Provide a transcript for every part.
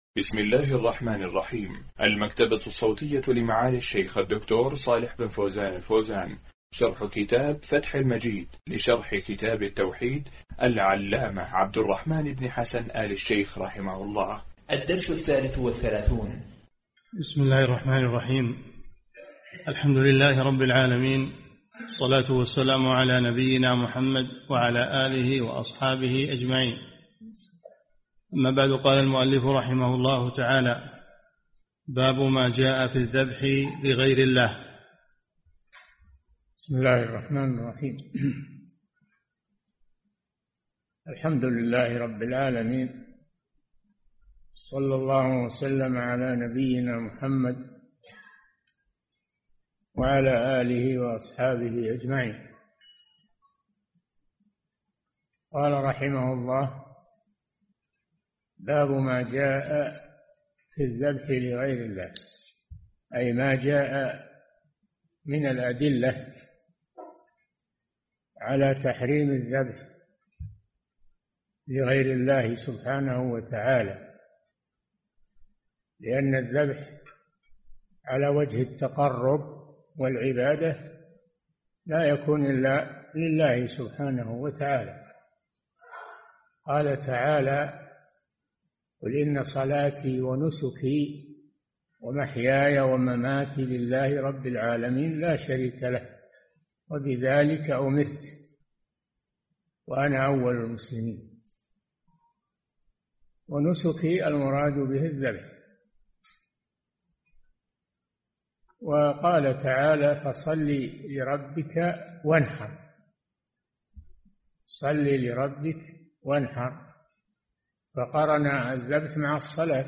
بسم الله الرحمن الرحيم. المكتبة الصوتية لمعالي الشيخ الدكتور صالح بن فوزان الفوزان، شرح كتاب فتح المجيد لشرح كتاب التوحيد العلامة عبد الرحمن بن حسن آل الشيخ رحمه الله. الدرس 33. بسم الله الرحمن الرحيم. الحمد لله رب العالمين، الصلاة والسلام على نبينا محمد وعلى آله وأصحابه أجمعين. أما بعد، قال المؤلف رحمه الله تعالى: باب ما جاء في الذبح لغير الله. بسم الله الرحمن الرحيم. الحمد لله رب العالمين، صلى الله وسلم على نبينا محمد وعلى آله وأصحابه أجمعين. قال رحمه الله: باب ما جاء في الذبح لغير الله، أي ما جاء من الأدلة على تحريم الذبح لغير الله سبحانه وتعالى، لأن الذبح على وجه التقرب والعبادة لا يكون إلا لله سبحانه وتعالى. قال تعالى: قل إن صلاتي ونسكي ومحياي ومماتي لله رب العالمين لا شريك له وبذلك أمرت وأنا أول المسلمين. ونسكي المراد به الذبح. وقال تعالى: فصل لربك وانحر. صل لربك وانحر، فقرن الذبح مع الصلاة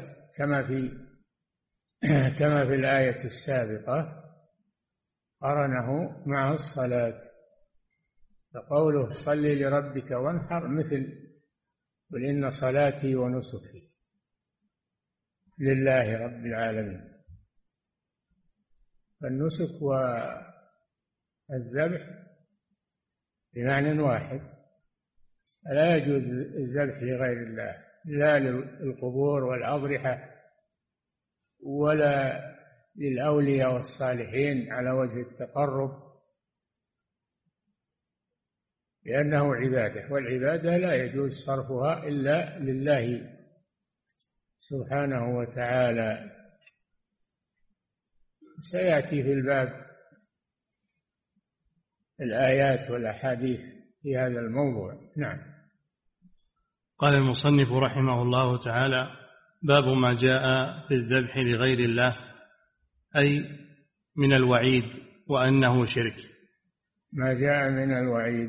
كما في الآية السابقة، قرنه مع الصلاة. فقوله صل لربك وانحر مثل قل إن صلاتي ونسكي لله رب العالمين. فالنسك والذبح بمعنى واحد، لا يجوز الذبح لغير الله، لا للقبور والأضرحة ولا للأولياء والصالحين على وجه التقرب، لأنه عبادة، والعبادة لا يجوز صرفها إلا لله سبحانه وتعالى. سيأتي في الباب الآيات والأحاديث في هذا الموضوع. نعم. قال المصنف رحمه الله تعالى: باب ما جاء في الذبح لغير الله، أي من الوعيد وأنه شرك. ما جاء من الوعيد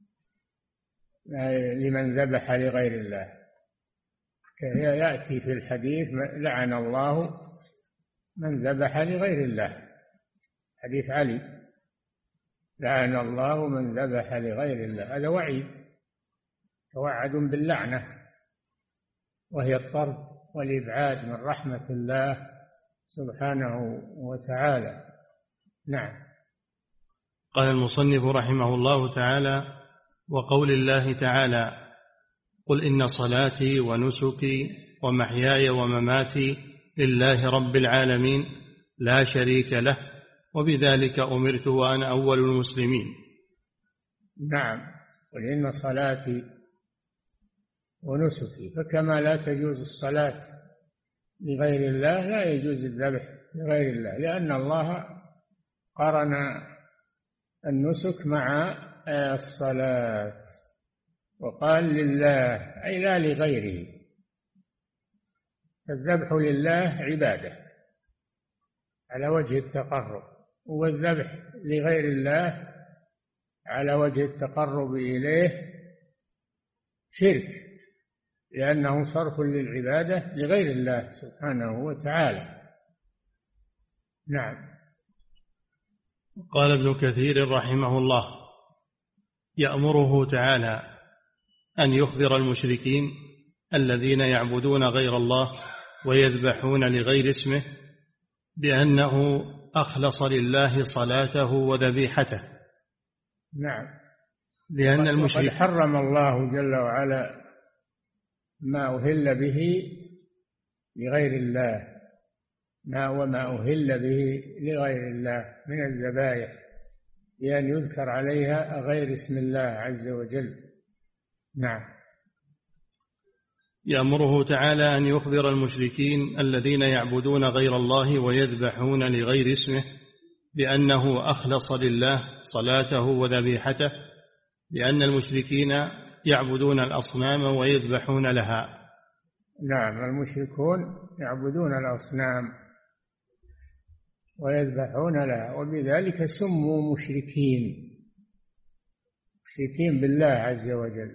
لمن ذبح لغير الله، يأتي في الحديث: لعن الله من ذبح لغير الله، حديث علي: لعن الله من ذبح لغير الله. هذا وعيد، توعد باللعنة، وهي الطرد والإبعاد من رحمة الله سبحانه وتعالى. نعم. قال المصنف رحمه الله تعالى: وقول الله تعالى: قل إن صلاتي ونسكي ومحياي ومماتي لله رب العالمين لا شريك له وبذلك أمرت وأنا أول المسلمين. نعم. قل إن صلاتي ونسكي، فكما لا تجوز الصلاة لغير الله لا يجوز الذبح لغير الله، لأن الله قرن النسك مع الصلاة وقال لله، أي لا لغيره. الذبح لله عبادة على وجه التقرب، والذبح لغير الله على وجه التقرب إليه شرك، لأنه صرف للعبادة لغير الله سبحانه وتعالى. نعم. قال ابن كثير رحمه الله: يأمره تعالى أن يخبر المشركين الذين يعبدون غير الله ويذبحون لغير اسمه بأنه أخلص لله صلاته وذبيحته. نعم. لأن المشركين حرم الله جل وعلا ما أهل به لغير الله وما أهل به لغير الله من الذبائح، بأن يذكر عليها غير اسم الله عز وجل. نعم. يأمره تعالى أن يخبر المشركين الذين يعبدون غير الله ويذبحون لغير اسمه بأنه أخلص لله صلاته وذبيحته، لأن المشركين يعبدون الأصنام ويذبحون لها. نعم، المشركون يعبدون الأصنام ويذبحون لها، وبذلك سموا مشركين بالله عز وجل.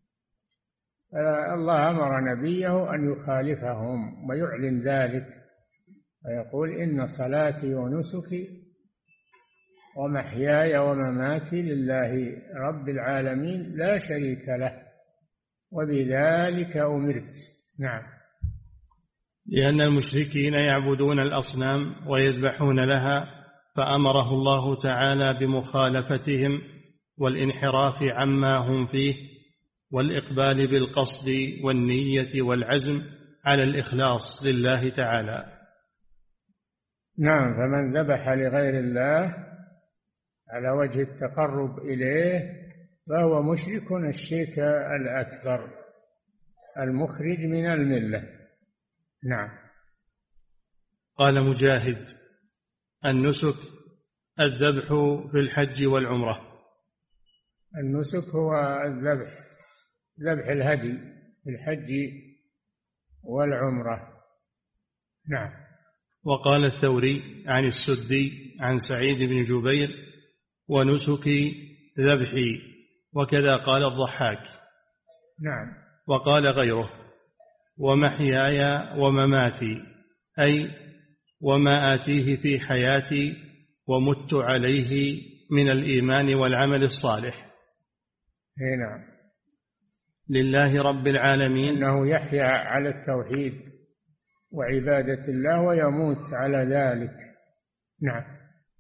الله أمر نبيه أن يخالفهم ويعلن ذلك، ويقول: إن صلاتي ونسكي ومحياي ومماتي لله رب العالمين لا شريك له وبذلك أمرت. نعم. لأن المشركين يعبدون الأصنام ويذبحون لها، فأمره الله تعالى بمخالفتهم والانحراف عما هم فيه، والإقبال بالقصد والنية والعزم على الإخلاص لله تعالى. نعم، فمن ذبح لغير الله على وجه التقرب إليه فهو مشرك الشرك الأكبر المخرج من الملة. نعم. قال مجاهد: النسك الذبح في الحج والعمرة. النسك هو ذبح الهدي في الحج والعمرة. نعم. وقال الثوري عن السدي عن سعيد بن جبير: ونسكي ذبحي، وكذا قال الضحاك. نعم. وقال غيره: ومحياي ومماتي، أي وما آتيه في حياتي ومت عليه من الإيمان والعمل الصالح. نعم. لله رب العالمين، إنه يحيا على التوحيد وعبادة الله ويموت على ذلك. نعم.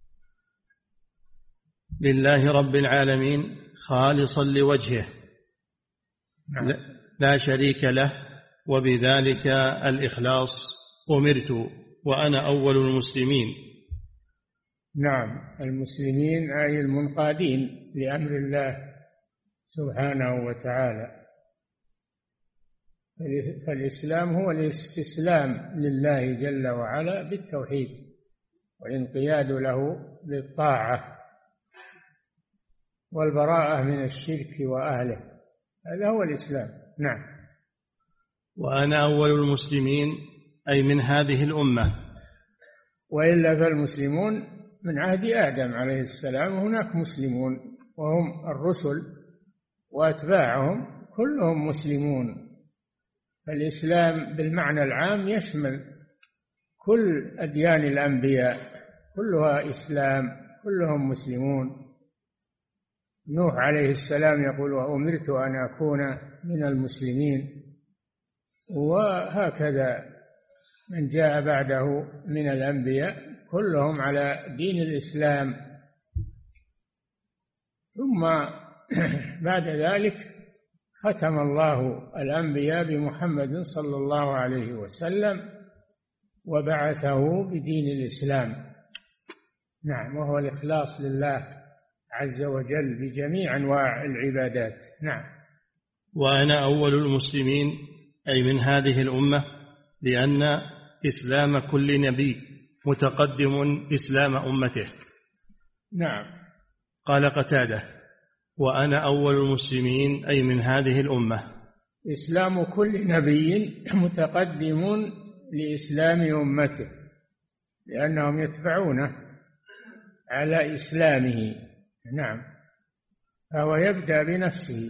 لله رب العالمين خالصا لوجهه. نعم. لا شريك له، وبذلك الإخلاص أمرت وأنا أول المسلمين. نعم، المسلمين أي المنقادين لأمر الله سبحانه وتعالى. فالإسلام هو الاستسلام لله جل وعلا بالتوحيد والانقياد له بالطاعة والبراءة من الشرك وأهله، هذا هو الإسلام. نعم. وأنا أول المسلمين أي من هذه الأمة، وإلا فالمسلمون من عهد آدم عليه السلام، هناك مسلمون وهم الرسل وأتباعهم كلهم مسلمون. فالإسلام بالمعنى العام يشمل كل أديان الأنبياء، كلها إسلام، كلهم مسلمون. نوح عليه السلام يقول: وأمرت أن أكون من المسلمين. وهكذا من جاء بعده من الأنبياء كلهم على دين الإسلام. ثم بعد ذلك ختم الله الأنبياء بمحمد صلى الله عليه وسلم وبعثه بدين الإسلام. نعم، وهو الإخلاص لله عز وجل بجميع أنواع العبادات. نعم. وأنا أول المسلمين أي من هذه الأمة، لأن إسلام كل نبي متقدم إسلام أمته. نعم. قال قتادة: وأنا أول المسلمين أي من هذه الأمة. إسلام كل نبي متقدم لإسلام أمته، لأنهم يتبعونه على إسلامه. نعم. فهو يبدأ بنفسه،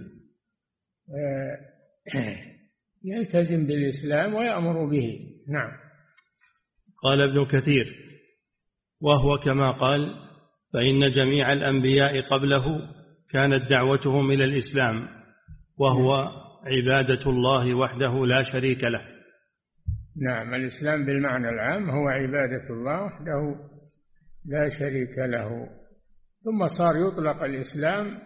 يلتزم بالإسلام ويأمر به. نعم. قال ابن كثير: وهو كما قال: فإن جميع الأنبياء قبله كانت دعوتهم إلى الإسلام، وهو عبادة الله وحده لا شريك له. نعم، الإسلام بالمعنى العام هو عبادة الله وحده لا شريك له. ثم صار يطلق الإسلام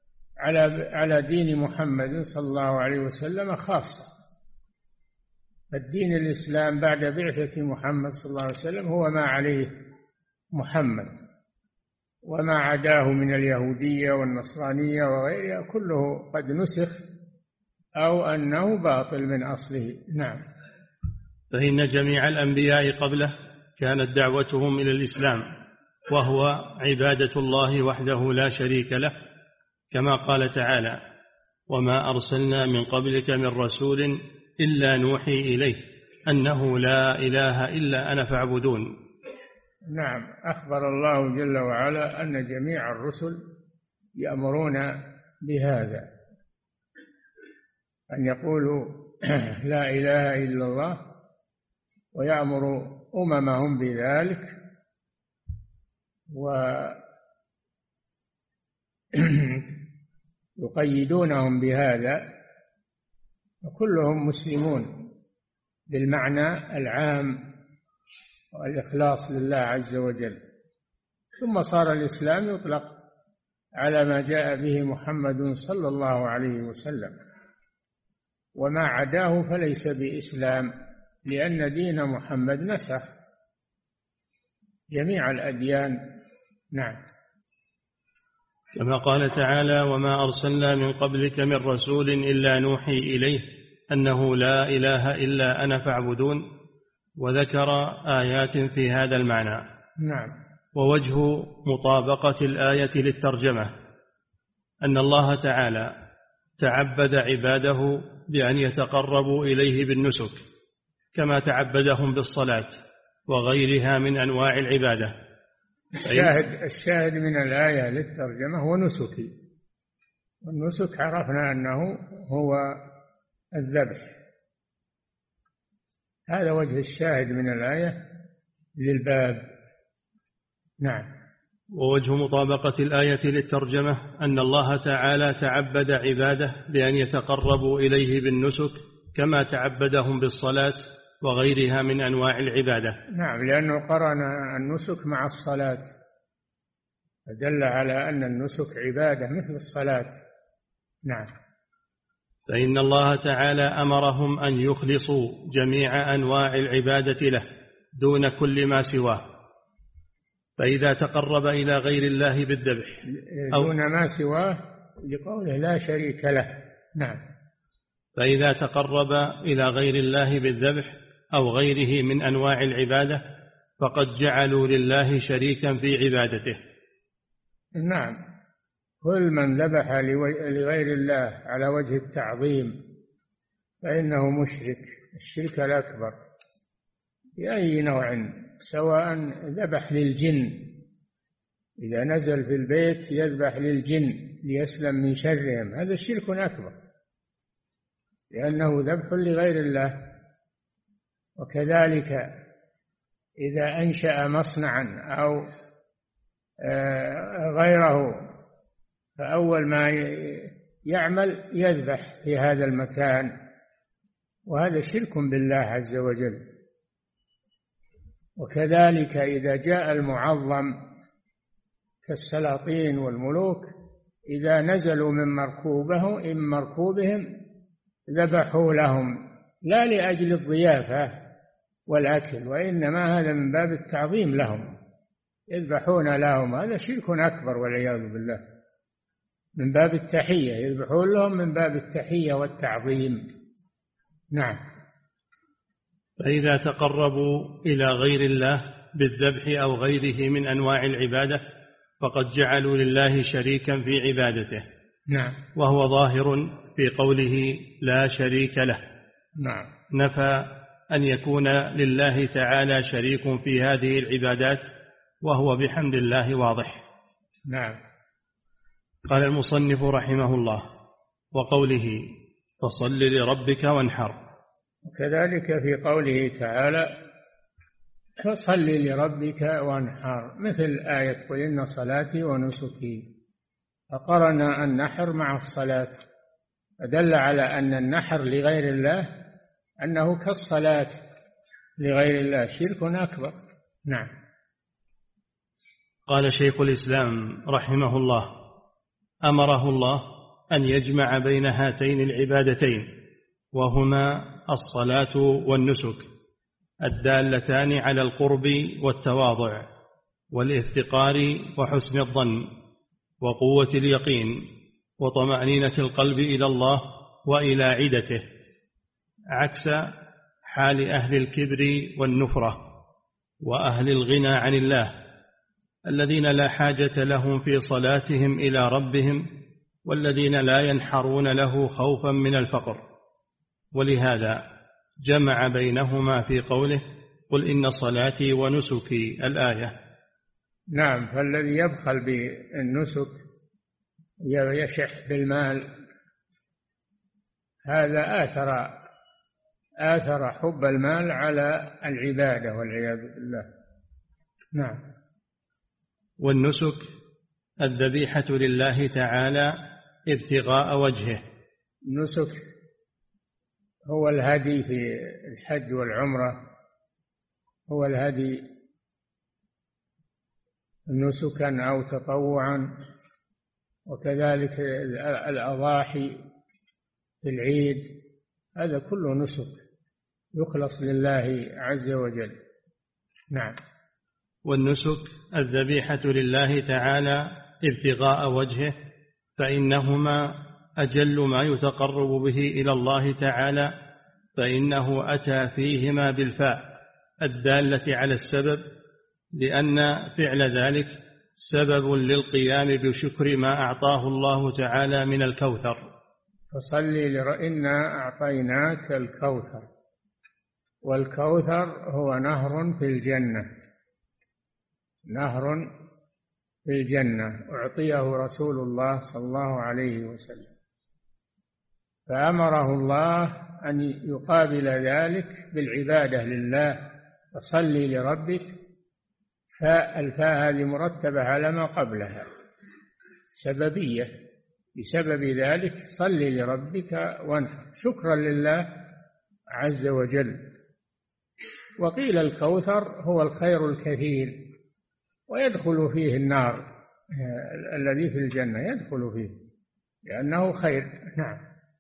على دين محمد صلى الله عليه وسلم خاصة، فالدين الإسلام بعد بعثة محمد صلى الله عليه وسلم هو ما عليه محمد، وما عداه من اليهودية والنصرانية وغيرها كله قد نسخ أو أنه باطل من أصله. نعم. فإن جميع الأنبياء قبله كانت دعوتهم إلى الإسلام، وهو عبادة الله وحده لا شريك له، كما قال تعالى: وما أرسلنا من قبلك من رسول إلا نوحي إليه أنه لا إله إلا أنا فاعبدون. نعم، أخبر الله جل وعلا أن جميع الرسل يأمرون بهذا، أن يقولوا لا إله إلا الله، ويأمر أممهم بذلك، ويقيدونهم بهذا، وكلهم مسلمون بالمعنى العام والإخلاص لله عز وجل. ثم صار الإسلام يطلق على ما جاء به محمد صلى الله عليه وسلم، وما عداه فليس بإسلام، لأن دين محمد نسخ جميع الأديان. نعم. كما قال تعالى: وما أرسلنا من قبلك من رسول إلا نوحي إليه أنه لا إله إلا أنا فاعبدون، وذكر آيات في هذا المعنى. نعم. ووجه مطابقة الآية للترجمة أن الله تعالى تعبد عباده بأن يتقربوا إليه بالنسك، كما تعبدهم بالصلاة وغيرها من أنواع العبادة. الشاهد من الآية للترجمة هو نسكي، والنسك عرفنا أنه هو الذبح. هذا وجه الشاهد من الآية للباب. نعم. ووجه مطابقة الآية للترجمة أن الله تعالى تعبد عباده بأن يتقربوا إليه بالنسك، كما تعبدهم بالصلاة وغيرها من أنواع العبادة. نعم، لأنه قرن النسك مع الصلاة، فدل على أن النسك عبادة مثل الصلاة. نعم. فإن الله تعالى أمرهم أن يخلصوا جميع أنواع العبادة له دون كل ما سواه، فإذا تقرب إلى غير الله بالذبح دون ما سواه لقوله لا شريك له. نعم. فإذا تقرب إلى غير الله بالذبح أو غيره من أنواع العبادة فقد جعلوا لله شريكا في عبادته. نعم، كل من ذبح لغير الله على وجه التعظيم فإنه مشرك، الشرك الأكبر بأي نوع، سواء ذبح للجن، إذا نزل في البيت يذبح للجن ليسلم من شرهم، هذا شرك أكبر لأنه ذبح لغير الله. وكذلك إذا أنشأ مصنعا أو غيره، فأول ما يعمل يذبح في هذا المكان، وهذا شرك بالله عز وجل. وكذلك إذا جاء المعظم كالسلاطين والملوك، إذا نزلوا من مركوبهم ذبحوا لهم، لا لأجل الضيافة والأكل، وإنما هذا من باب التعظيم لهم، يذبحون لهم، هذا شرك أكبر والعياذ بالله، من باب التحية، يذبحون لهم من باب التحية والتعظيم. نعم. فإذا تقربوا إلى غير الله بالذبح أو غيره من أنواع العبادة فقد جعلوا لله شريكا في عبادته. نعم. وهو ظاهر في قوله لا شريك له. نعم. نفى أن يكون لله تعالى شريك في هذه العبادات، وهو بحمد الله واضح. نعم. قال المصنف رحمه الله: وقوله فصل لربك وانحر. وكذلك في قوله تعالى فصل لربك وانحر، مثل آية قل إن صلاتي ونسكي، فقرن النحر مع الصلاة، فدل على أن النحر لغير الله أنه كالصلاة لغير الله، شرك أكبر. نعم. قال شيخ الإسلام رحمه الله: أمره الله أن يجمع بين هاتين العبادتين، وهما الصلاة والنسك الدالتان على القرب والتواضع والافتقار وحسن الظن وقوة اليقين وطمأنينة القلب إلى الله وإلى عدته، عكس حال أهل الكبر والنفرة وأهل الغنى عن الله الذين لا حاجة لهم في صلاتهم إلى ربهم، والذين لا ينحرون له خوفا من الفقر. ولهذا جمع بينهما في قوله: قل إن صلاتي ونسكي، الآية. نعم، فالذي يبخل بالنسك يشح بالمال هذا آثر حب المال على العبادة والعياذ بالله. نعم. والنسك الذبيحة لله تعالى ابتغاء وجهه. النسك هو الهدي في الحج والعمرة، هو الهدي نسكا أو تطوعا، وكذلك الأضاحي في العيد، هذا كله نسك يخلص لله عز وجل. نعم. والنسك الذبيحة لله تعالى ابتغاء وجهه، فإنهما أجل ما يتقرب به إلى الله تعالى، فإنه أتى فيهما بالفاء الدالة على السبب، لأن فعل ذلك سبب للقيام بشكر ما أعطاه الله تعالى من الكوثر. فصل إنا أعطيناك الكوثر، والكوثر هو نهر في الجنة، نهر في الجنة أعطيه رسول الله صلى الله عليه وسلم، فأمره الله أن يقابل ذلك بالعبادة لله، فصل لربك. فالفاء هذه مرتبة على ما قبلها سببية، بسبب ذلك صل لربك وانحر شكرا لله عز وجل. وقيل الكوثر هو الخير الكثير، ويدخل فيه النار، الذي في الجنة يدخل فيه لأنه خير. نعم.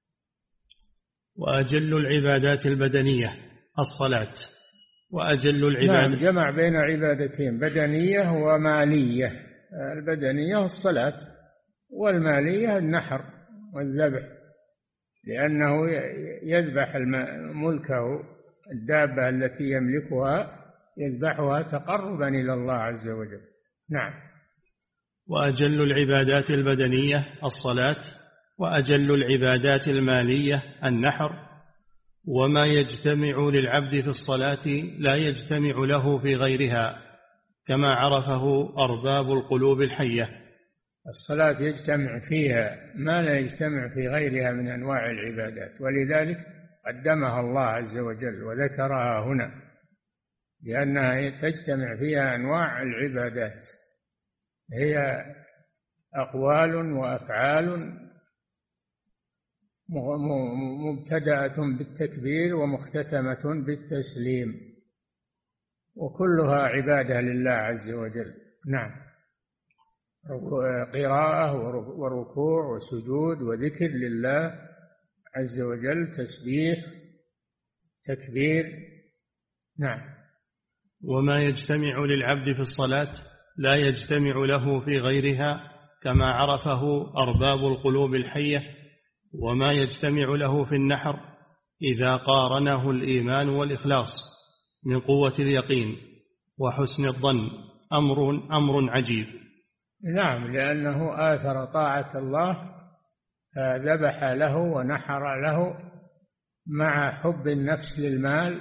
وأجل العبادات البدنية الصلاة، وأجل العبادات. نعم، جمع بين عبادتين، بدنية ومالية. البدنية الصلاة، والمالية النحر والذبح، لأنه يذبح ملكه، الدابة التي يملكها يذبحها تقربا إلى الله عز وجل. نعم. وأجل العبادات البدنية الصلاة، وأجل العبادات المالية النحر. وما يجتمع للعبد في الصلاة لا يجتمع له في غيرها، كما عرفه أرباب القلوب الحية. الصلاة يجتمع فيها ما لا يجتمع في غيرها من أنواع العبادات، ولذلك قدمها الله عز وجل وذكرها هنا، لأنها تجتمع فيها أنواع العبادات، هي أقوال وأفعال مبتدأة بالتكبير ومختتمة بالتسليم، وكلها عبادة لله عز وجل. نعم. قراءة وركوع وسجود وذكر لله عز وجل، تسبيح، تكبير. نعم. وما يجتمع للعبد في الصلاة لا يجتمع له في غيرها، كما عرفه أرباب القلوب الحية. وما يجتمع له في النحر إذا قارنه الإيمان والإخلاص من قوة اليقين وحسن الظن أمر عجيب. نعم، لأنه آثر طاعة الله فذبح له ونحر له مع حب النفس للمال،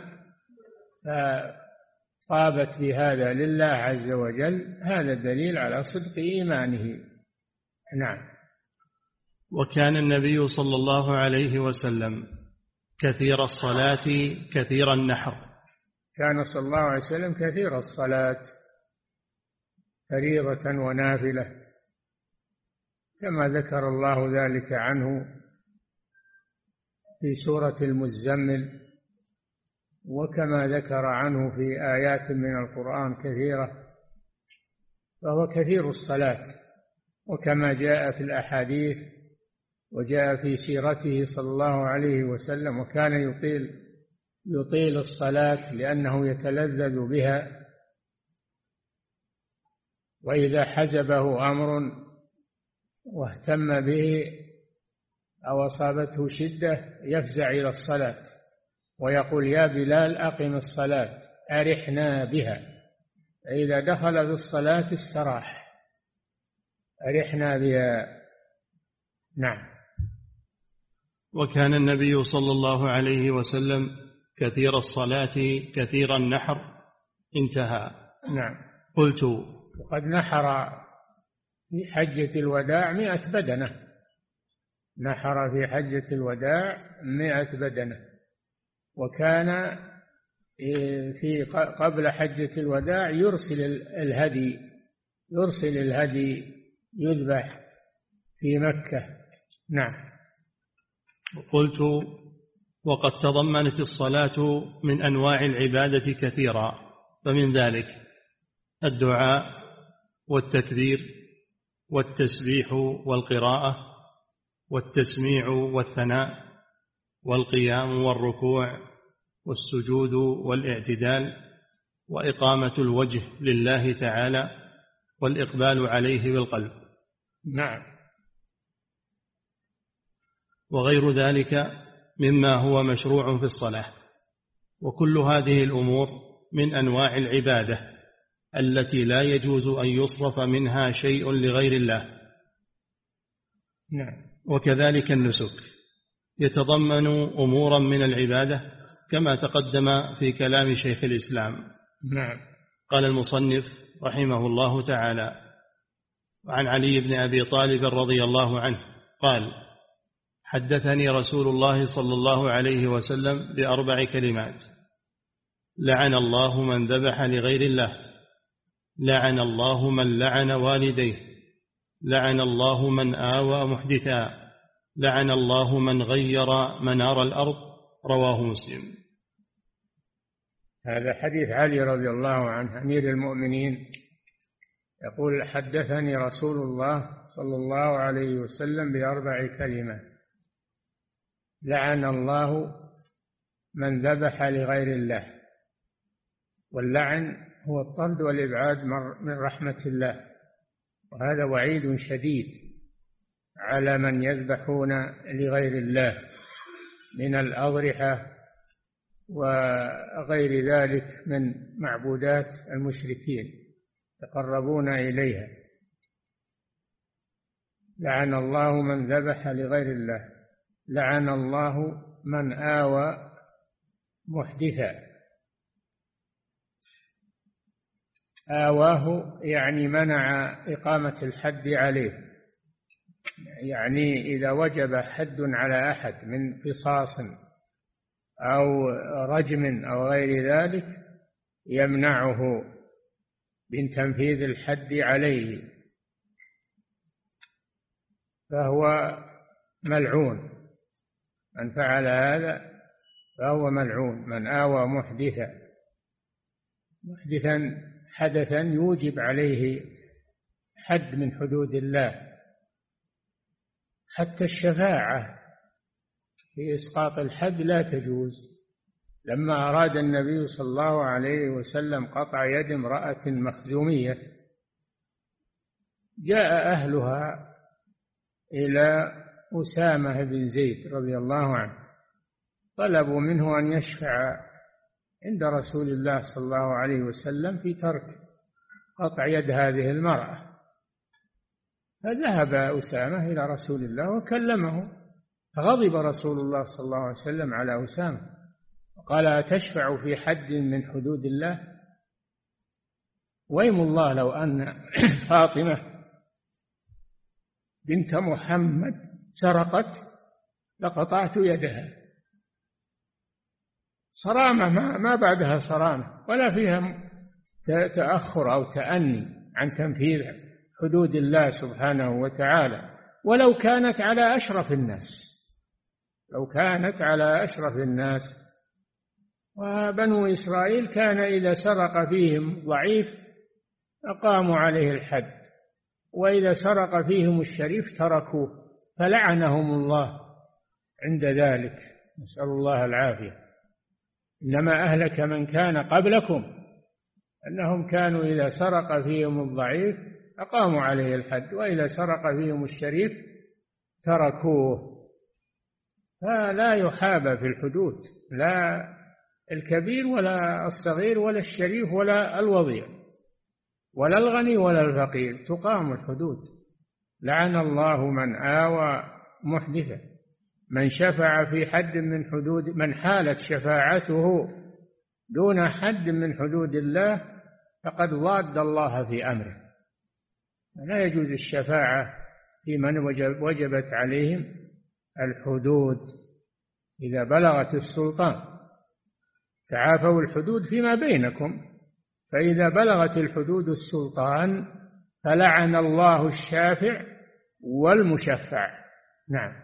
فطابت بهذا لله عز وجل. هذا دليل على صدق إيمانه. نعم. وكان النبي صلى الله عليه وسلم كثير الصلاة كثير النحر. كان صلى الله عليه وسلم كثير الصلاة فريضة ونافلة، كما ذكر الله ذلك عنه في سورة المزمل، وكما ذكر عنه في آيات من القرآن كثيرة، فهو كثير الصلاة. وكما جاء في الأحاديث وجاء في سيرته صلى الله عليه وسلم وكان يطيل الصلاة لأنه يتلذذ بها، وإذا حزبه أمر واهتم به أو أصابته شدة يفزع إلى الصلاة ويقول: يا بلال أقم الصلاة أرحنا بها. فإذا دخل في الصلاة استراح، أرحنا بها. نعم. وكان النبي صلى الله عليه وسلم كثير الصلاة كثير النحر. انتهى. نعم. قلت: وقد نحر في حجة الوداع 100 بدنة، نحر في حجة الوداع 100 بدنة. وكان في قبل حجة الوداع يرسل الهدي يذبح في مكة. نعم. قلت: وقد تضمنت الصلاة من أنواع العبادة كثيرا، فمن ذلك الدعاء والتكبير والتسبيح والقراءة والتسميع والثناء والقيام والركوع والسجود والاعتدال وإقامة الوجه لله تعالى والإقبال عليه بالقلب. نعم. وغير ذلك مما هو مشروع في الصلاة. وكل هذه الأمور من أنواع العبادة التي لا يجوز أن يصرف منها شيء لغير الله. نعم. وكذلك النسك يتضمن أمورا من العبادة كما تقدم في كلام شيخ الإسلام. نعم. قال المصنف رحمه الله تعالى: عن علي بن أبي طالب رضي الله عنه قال: حدثني رسول الله صلى الله عليه وسلم ب4 كلمات: لعن الله من ذبح لغير الله، لعن الله من لعن والديه، لعن الله من آوى محدثا، لعن الله من غير منار الأرض. رواه مسلم. هذا حديث علي رضي الله عنه أمير المؤمنين، يقول: حدثني رسول الله صلى الله عليه وسلم ب4 كلمات: لعن الله من ذبح لغير الله. واللعن هو الطرد والإبعاد من رحمة الله، وهذا وعيد شديد على من يذبحون لغير الله من الأضرحة وغير ذلك من معبودات المشركين يتقربون إليها. لعن الله من ذبح لغير الله، لعن الله من آوى محدثا. آواه يعني منع إقامة الحد عليه، يعني إذا وجب حد على أحد من قصاص أو رجم أو غير ذلك يمنعه من تنفيذ الحد عليه، فهو ملعون. من فعل هذا فهو ملعون. من آوى محدثا حدثا يوجب عليه حد من حدود الله. حتى الشفاعة في إسقاط الحد لا تجوز. لما أراد النبي صلى الله عليه وسلم قطع يد امرأة مخزومية جاء أهلها إلى أسامة بن زيد رضي الله عنه، طلبوا منه أن يشفع عند رسول الله صلى الله عليه وسلم في ترك قطع يد هذه المرأة. فذهب أسامة إلى رسول الله وكلمه، فغضب رسول الله صلى الله عليه وسلم على أسامة وقال: أتشفع في حد من حدود الله؟ ويم الله لو أن فاطمة بنت محمد سرقت لقطعت يدها. صرامة ما بعدها صرامة ولا فيها تأخر أو تأني عن تنفيذ حدود الله سبحانه وتعالى، ولو كانت على أشرف الناس، لو كانت على أشرف الناس. وبنو إسرائيل كان إذا سرق فيهم ضعيف أقاموا عليه الحد، وإذا سرق فيهم الشريف تركوه، فلعنهم الله عند ذلك، نسأل الله العافية. إنما أهلك من كان قبلكم أنهم كانوا إذا سرق فيهم الضعيف أقاموا عليه الحد، وإذا سرق فيهم الشريف تركوه. فلا يحابى في الحدود، لا الكبير ولا الصغير ولا الشريف ولا الوضيع ولا الغني ولا الفقير، تقام الحدود. لعن الله من آوى محدثا، من شفع في حد من حدود، من حالت شفاعته دون حد من حدود الله فقد ضاد الله في أمره. لا يجوز الشفاعة في من وجبت عليهم الحدود إذا بلغت السلطان. تعافوا الحدود فيما بينكم، فإذا بلغت الحدود السلطان فلعن الله الشافع والمشفع. نعم.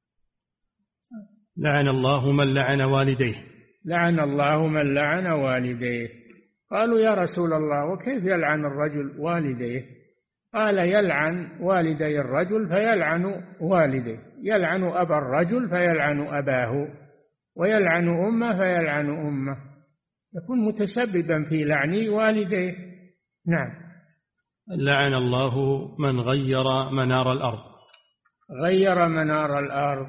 لعن الله من لعن والديه. لعن الله من لعن والديه. قالوا يا رسول الله وكيف يلعن الرجل والديه؟ قال يلعن والدي الرجل فيلعن والديه، يلعن أبا الرجل فيلعن أباه، ويلعن أمه فيلعن أمه، يكون متسببا في لعن والديه. نعم. لعن الله من غير منار الأرض. غير منار الأرض،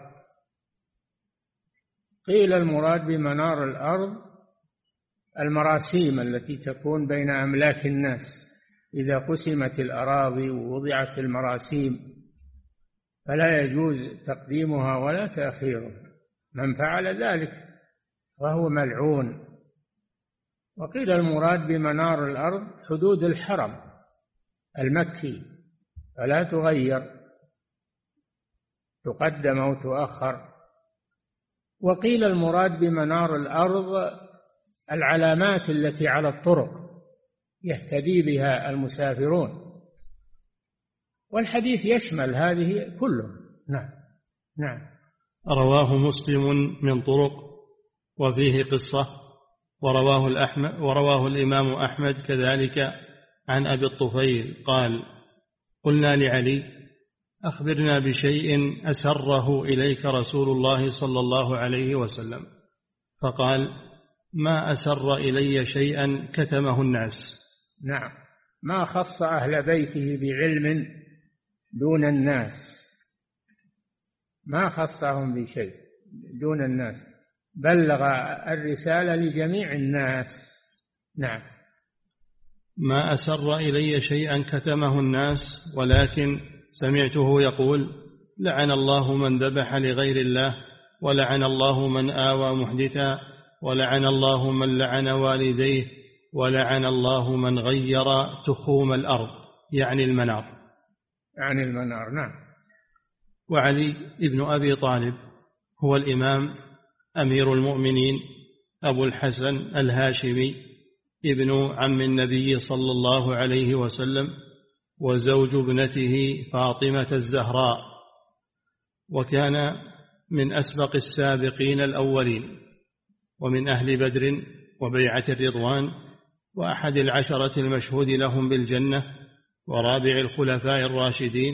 قيل المراد بمنار الأرض المراسيم التي تكون بين أملاك الناس، إذا قسمت الأراضي ووضعت المراسيم فلا يجوز تقديمها ولا تأخيرها، من فعل ذلك وهو ملعون. وقيل المراد بمنار الأرض حدود الحرم المكي، فلا تغير، تقدم أو تؤخر. وقيل المراد بمنار الأرض العلامات التي على الطرق يهتدي بها المسافرون، والحديث يشمل هذه كله. نعم. نعم. رواه مسلم من طرق وفيه قصة، ورواه الإمام أحمد كذلك عن أبي الطفيل قال: قلنا لعلي: أخبرنا بشيء أسره إليك رسول الله صلى الله عليه وسلم. فقال: ما أسر إلي شيئا كتمه الناس. نعم، ما خص أهل بيته بعلم دون الناس، ما خصهم بشيء دون الناس، بلغ الرسالة لجميع الناس. نعم. ما أسر إلي شيئا كتمه الناس، ولكن سمعته يقول: لعن الله من ذبح لغير الله، ولعن الله من آوى محدثا، ولعن الله من لعن والديه، ولعن الله من غير تخوم الأرض، يعني المنار. يعني المنار. نعم. وعلي ابن أبي طالب هو الإمام أمير المؤمنين أبو الحسن الهاشمي، ابن عم النبي صلى الله عليه وسلم، وزوج ابنته فاطمة الزهراء، وكان من أسبق السابقين الأولين، ومن أهل بدر وبيعة الرضوان، وأحد العشرة المشهود لهم بالجنة، ورابع الخلفاء الراشدين،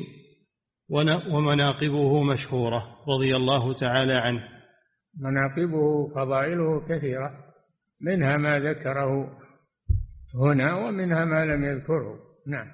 ومناقبه مشهورة رضي الله تعالى عنه. مناقبه فضائله كثيرة، منها ما ذكره هنا ومنها ما لم يذكره. نعم.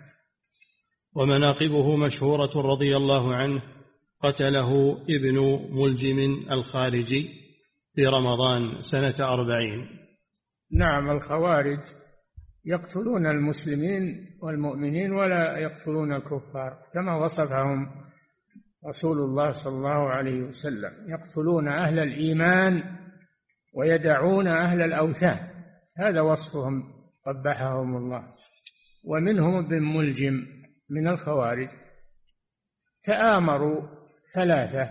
ومناقبه مشهورة رضي الله عنه. قتله ابن ملجم الخارجي في رمضان سنة 40. نعم. الخوارج يقتلون المسلمين والمؤمنين ولا يقتلون الكفار، كما وصفهم رسول الله صلى الله عليه وسلم: يقتلون أهل الإيمان ويدعون أهل الأوثان. هذا وصفهم قبحهم الله. ومنهم ابن ملجم من الخوارج تآمروا ثلاثة: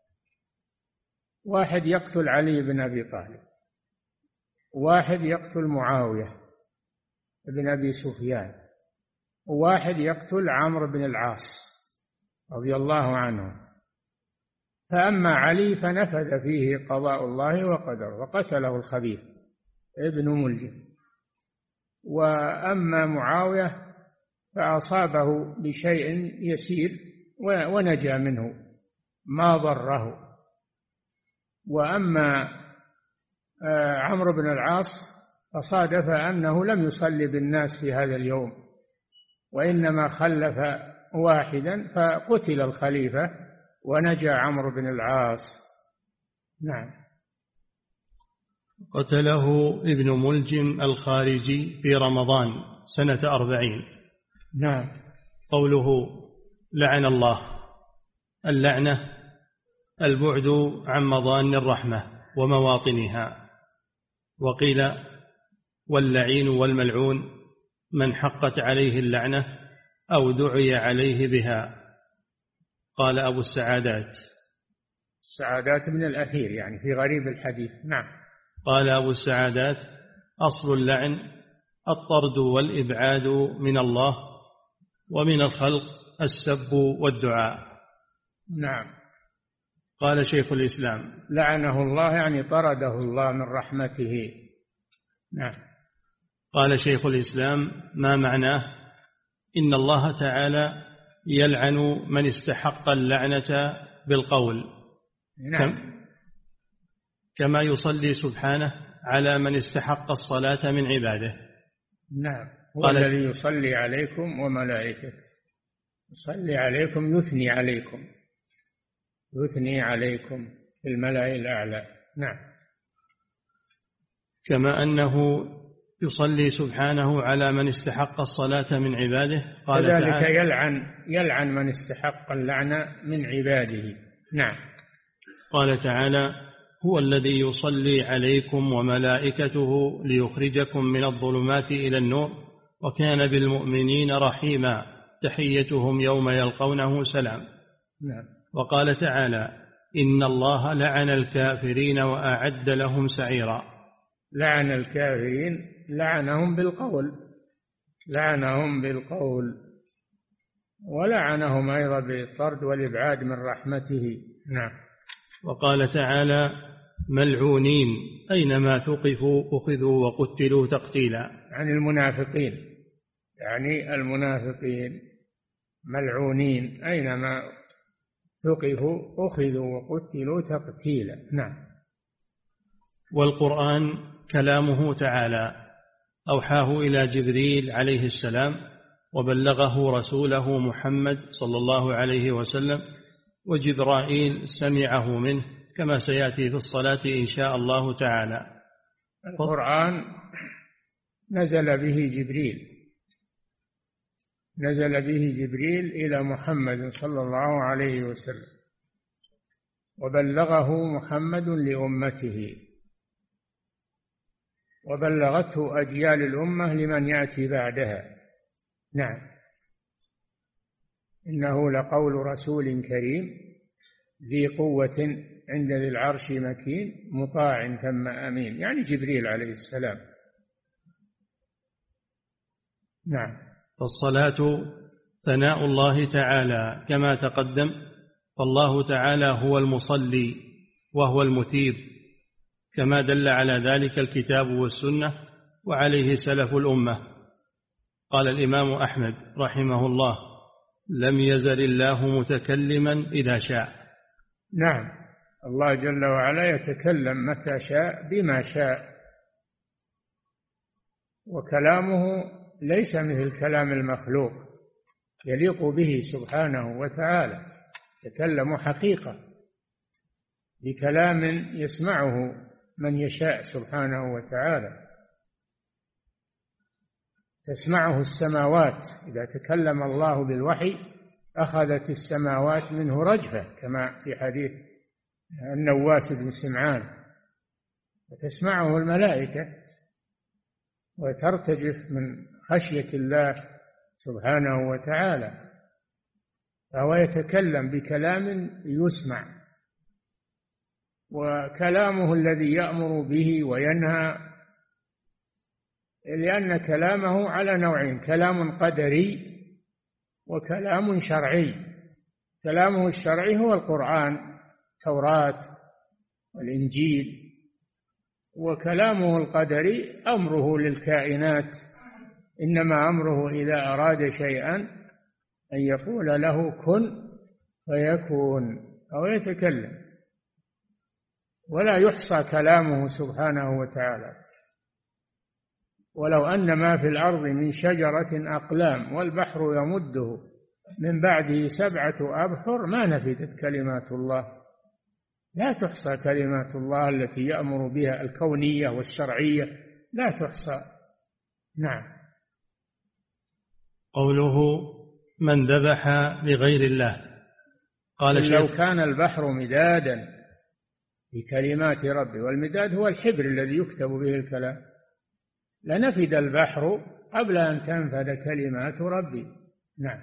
واحد يقتل علي بن أبي طالب، واحد يقتل معاوية بن أبي سفيان، وواحد يقتل عمرو بن العاص رضي الله عنه. فأما علي فنفذ فيه قضاء الله وقدره وقتله الخبيث ابن ملجم، وأما معاوية فأصابه بشيء يسير ونجا منه ما ضره. وأما عمرو بن العاص فصادف أنه لم يصلي بالناس في هذا اليوم، وإنما خلف واحدا فقتل الخليفة ونجا عمرو بن العاص. نعم. قتله ابن ملجم الخارجي في رمضان سنة 40. نعم. قوله لعن الله، اللعنة البعد عن مظان الرحمة ومواطنها. وقيل واللعين والملعون من حقت عليه اللعنة أو دعي عليه بها. قال أبو السعادات من الأثير يعني في غريب الحديث. نعم. قال أبو السعادات أصل اللعن الطرد والإبعاد من الله، ومن الخلق السب والدعاء. نعم. قال شيخ الإسلام لعنه الله يعني طرده الله من رحمته. نعم. قال شيخ الإسلام ما معناه؟ إن الله تعالى يلعن من استحق اللعنة بالقول. نعم. كما يصلي سبحانه على من استحق الصلاة من عباده. نعم. هو الذي يصلي عليكم وملائكته، يصلي عليكم يثني عليكم في الملأ الأعلى. نعم. كما أنه يصلي سبحانه على من استحق الصلاة من عباده. قال كذلك يلعن من استحق اللعنة من عباده. نعم. قال تعالى هو الذي يصلي عليكم وملائكته ليخرجكم من الظلمات إلى النور وكان بالمؤمنين رحيما تحيتهم يوم يلقونه سلام. نعم. وقال تعالى إن الله لعن الكافرين وأعد لهم سعيرا. لعن الكافرين لعنهم بالقول ولعنهم أيضا بالطرد والإبعاد من رحمته. نعم. وقال تعالى ملعونين أينما ثقفوا أخذوا وقتلوا تقتيلا. عن المنافقين ملعونين أينما ثقفوا أخذوا وقتلوا تقتيلا. نعم. والقرآن كلامه تعالى أوحاه إلى جبريل عليه السلام وبلغه رسوله محمد صلى الله عليه وسلم، وجبرائيل سمعه منه كما سيأتي في الصلاة إن شاء الله تعالى. القرآن نزل به جبريل إلى محمد صلى الله عليه وسلم، وبلغه محمد لأمته، وبلغته أجيال الأمة لمن يأتي بعدها. نعم. إنه لقول رسول كريم ذي قوة عند ذي العرش مكين مطاع ثم أمين، يعني جبريل عليه السلام. نعم. فالصلاة ثناء الله تعالى كما تقدم، فالله تعالى هو المصلي وهو المثيب كما دل على ذلك الكتاب والسنة وعليه سلف الأمة. قال الإمام أحمد رحمه الله لم يزل الله متكلما إذا شاء. نعم. الله جل وعلا يتكلم متى شاء بما شاء، وكلامه ليس مثل كلام المخلوق، يليق به سبحانه وتعالى. يتكلم حقيقة بكلام يسمعه من يشاء سبحانه وتعالى. تسمعه السماوات، إذا تكلم الله بالوحي أخذت السماوات منه رجفة كما في حديث النواس بن سمعان، وتسمعه الملائكة وترتجف من خشية الله سبحانه وتعالى. فهو يتكلم بكلام يسمع، وكلامه الذي يأمر به وينهى، لأن كلامه على نوعين: كلام قدري وكلام شرعي. كلامه الشرعي هو القرآن، التوراة والإنجيل، وكلامه القدري أمره للكائنات، إنما أمره إذا أراد شيئا أن يقول له كن فيكون. أو يتكلم، ولا يحصى كلامه سبحانه وتعالى. ولو أن ما في الأرض من شجرة أقلام والبحر يمده من بعده 7 أبحر ما نفدت كلمات الله. لا تحصى كلمات الله التي يأمر بها الكونية والشرعية، لا تحصى. نعم. قوله من ذبح لغير الله، قال لو كان البحر مدادا لكلمات ربي، والمداد هو الحبر الذي يكتب به الكلام، لنفد البحر قبل أن تنفد كلمات ربي. نعم.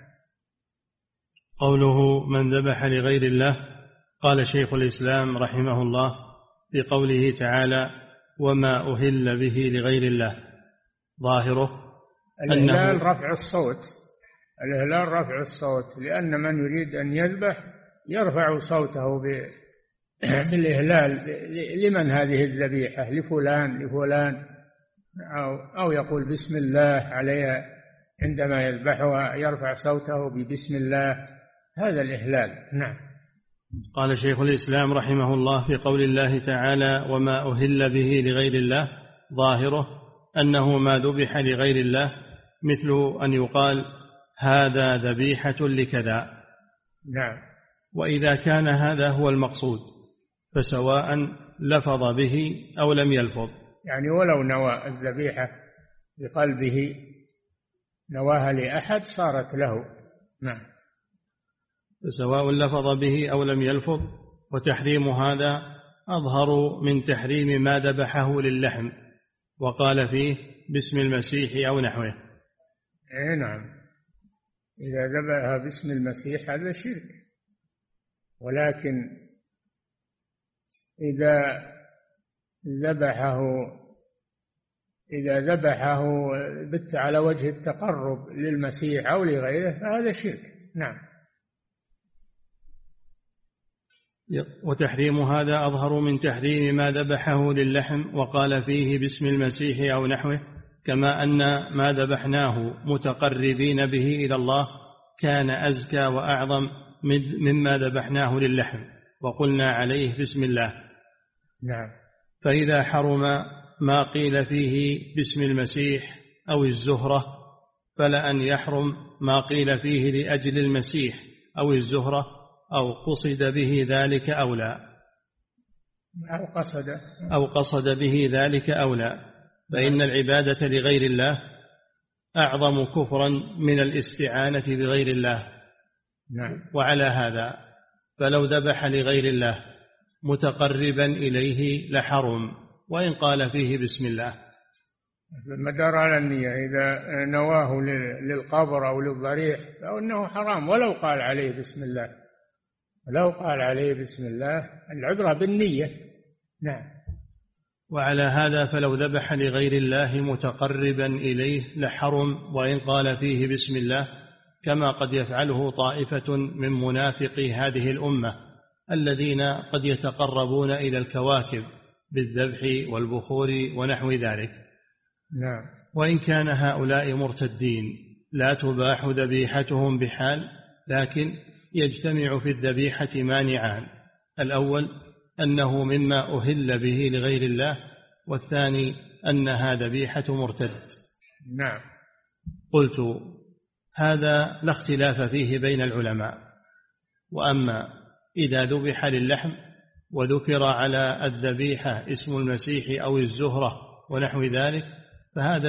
قوله من ذبح لغير الله، قال شيخ الإسلام رحمه الله في قوله تعالى وما أهل به لغير الله، ظاهره الإهلال رفع الصوت، الإهلال رفع الصوت، لأن من يريد أن يذبح يرفع صوته بالإهلال لمن هذه الذبيحة، لفلان لفلان، أو يقول بسم الله عليها عندما يذبحها، يرفع صوته ببسم الله، هذا الإهلال. نعم. قال شيخ الإسلام رحمه الله في قول الله تعالى وما أهل به لغير الله، ظاهره أنه ما ذبح لغير الله، مثل أن يقال هذا ذبيحة لكذا. نعم. وإذا كان هذا هو المقصود فسواء لفظ به أو لم يلفظ، يعني ولو نوى الذبيحة بقلبه، نواها لأحد صارت له. نعم. فسواء لفظ به أو لم يلفظ. وتحريم هذا أظهر من تحريم ما ذبحه للحم وقال فيه باسم المسيح أو نحوه. نعم. إذا ذبحها باسم المسيح هذا شرك، ولكن إذا ذبحه على وجه التقرب للمسيح أو لغيره فهذا شرك. نعم. وتحريم هذا أظهر من تحريم ما ذبحه للحم وقال فيه باسم المسيح أو نحوه، كما أن ما ذبحناه متقربين به إلى الله كان أزكى وأعظم مما ذبحناه للحم وقلنا عليه بسم الله. نعم. فإذا حرم ما قيل فيه باسم المسيح أو الزهرة فلأن يحرم ما قيل فيه لأجل المسيح أو الزهرة أو قصد به ذلك أولى، أو قصد به ذلك أولى، فإن العبادة لغير الله أعظم كفرا من الاستعانة بغير الله. نعم. وعلى هذا فلو ذبح لغير الله متقربا إليه لحرم وإن قال فيه بسم الله. المدار على النية، إذا نواه للقبر أو للضريح فإنه حرام ولو قال عليه بسم الله، ولو قال عليه بسم الله، العبرة بالنية. نعم. وعلى هذا فلو ذبح لغير الله متقربا إليه لحرم وإن قال فيه بسم الله، كما قد يفعله طائفة من منافقي هذه الأمة الذين قد يتقربون إلى الكواكب بالذبح والبخور ونحو ذلك. نعم. وإن كان هؤلاء مرتدين لا تباح ذبيحتهم بحال، لكن يجتمع في الذبيحة مانعان: الأول أنه مما أهل به لغير الله، والثاني أنها ذبيحة مرتد. نعم. قلت هذا لا اختلاف فيه بين العلماء. وأما إذا ذبح للحم وذكر على الذبيحة اسم المسيح أو الزهرة ونحو ذلك فهذا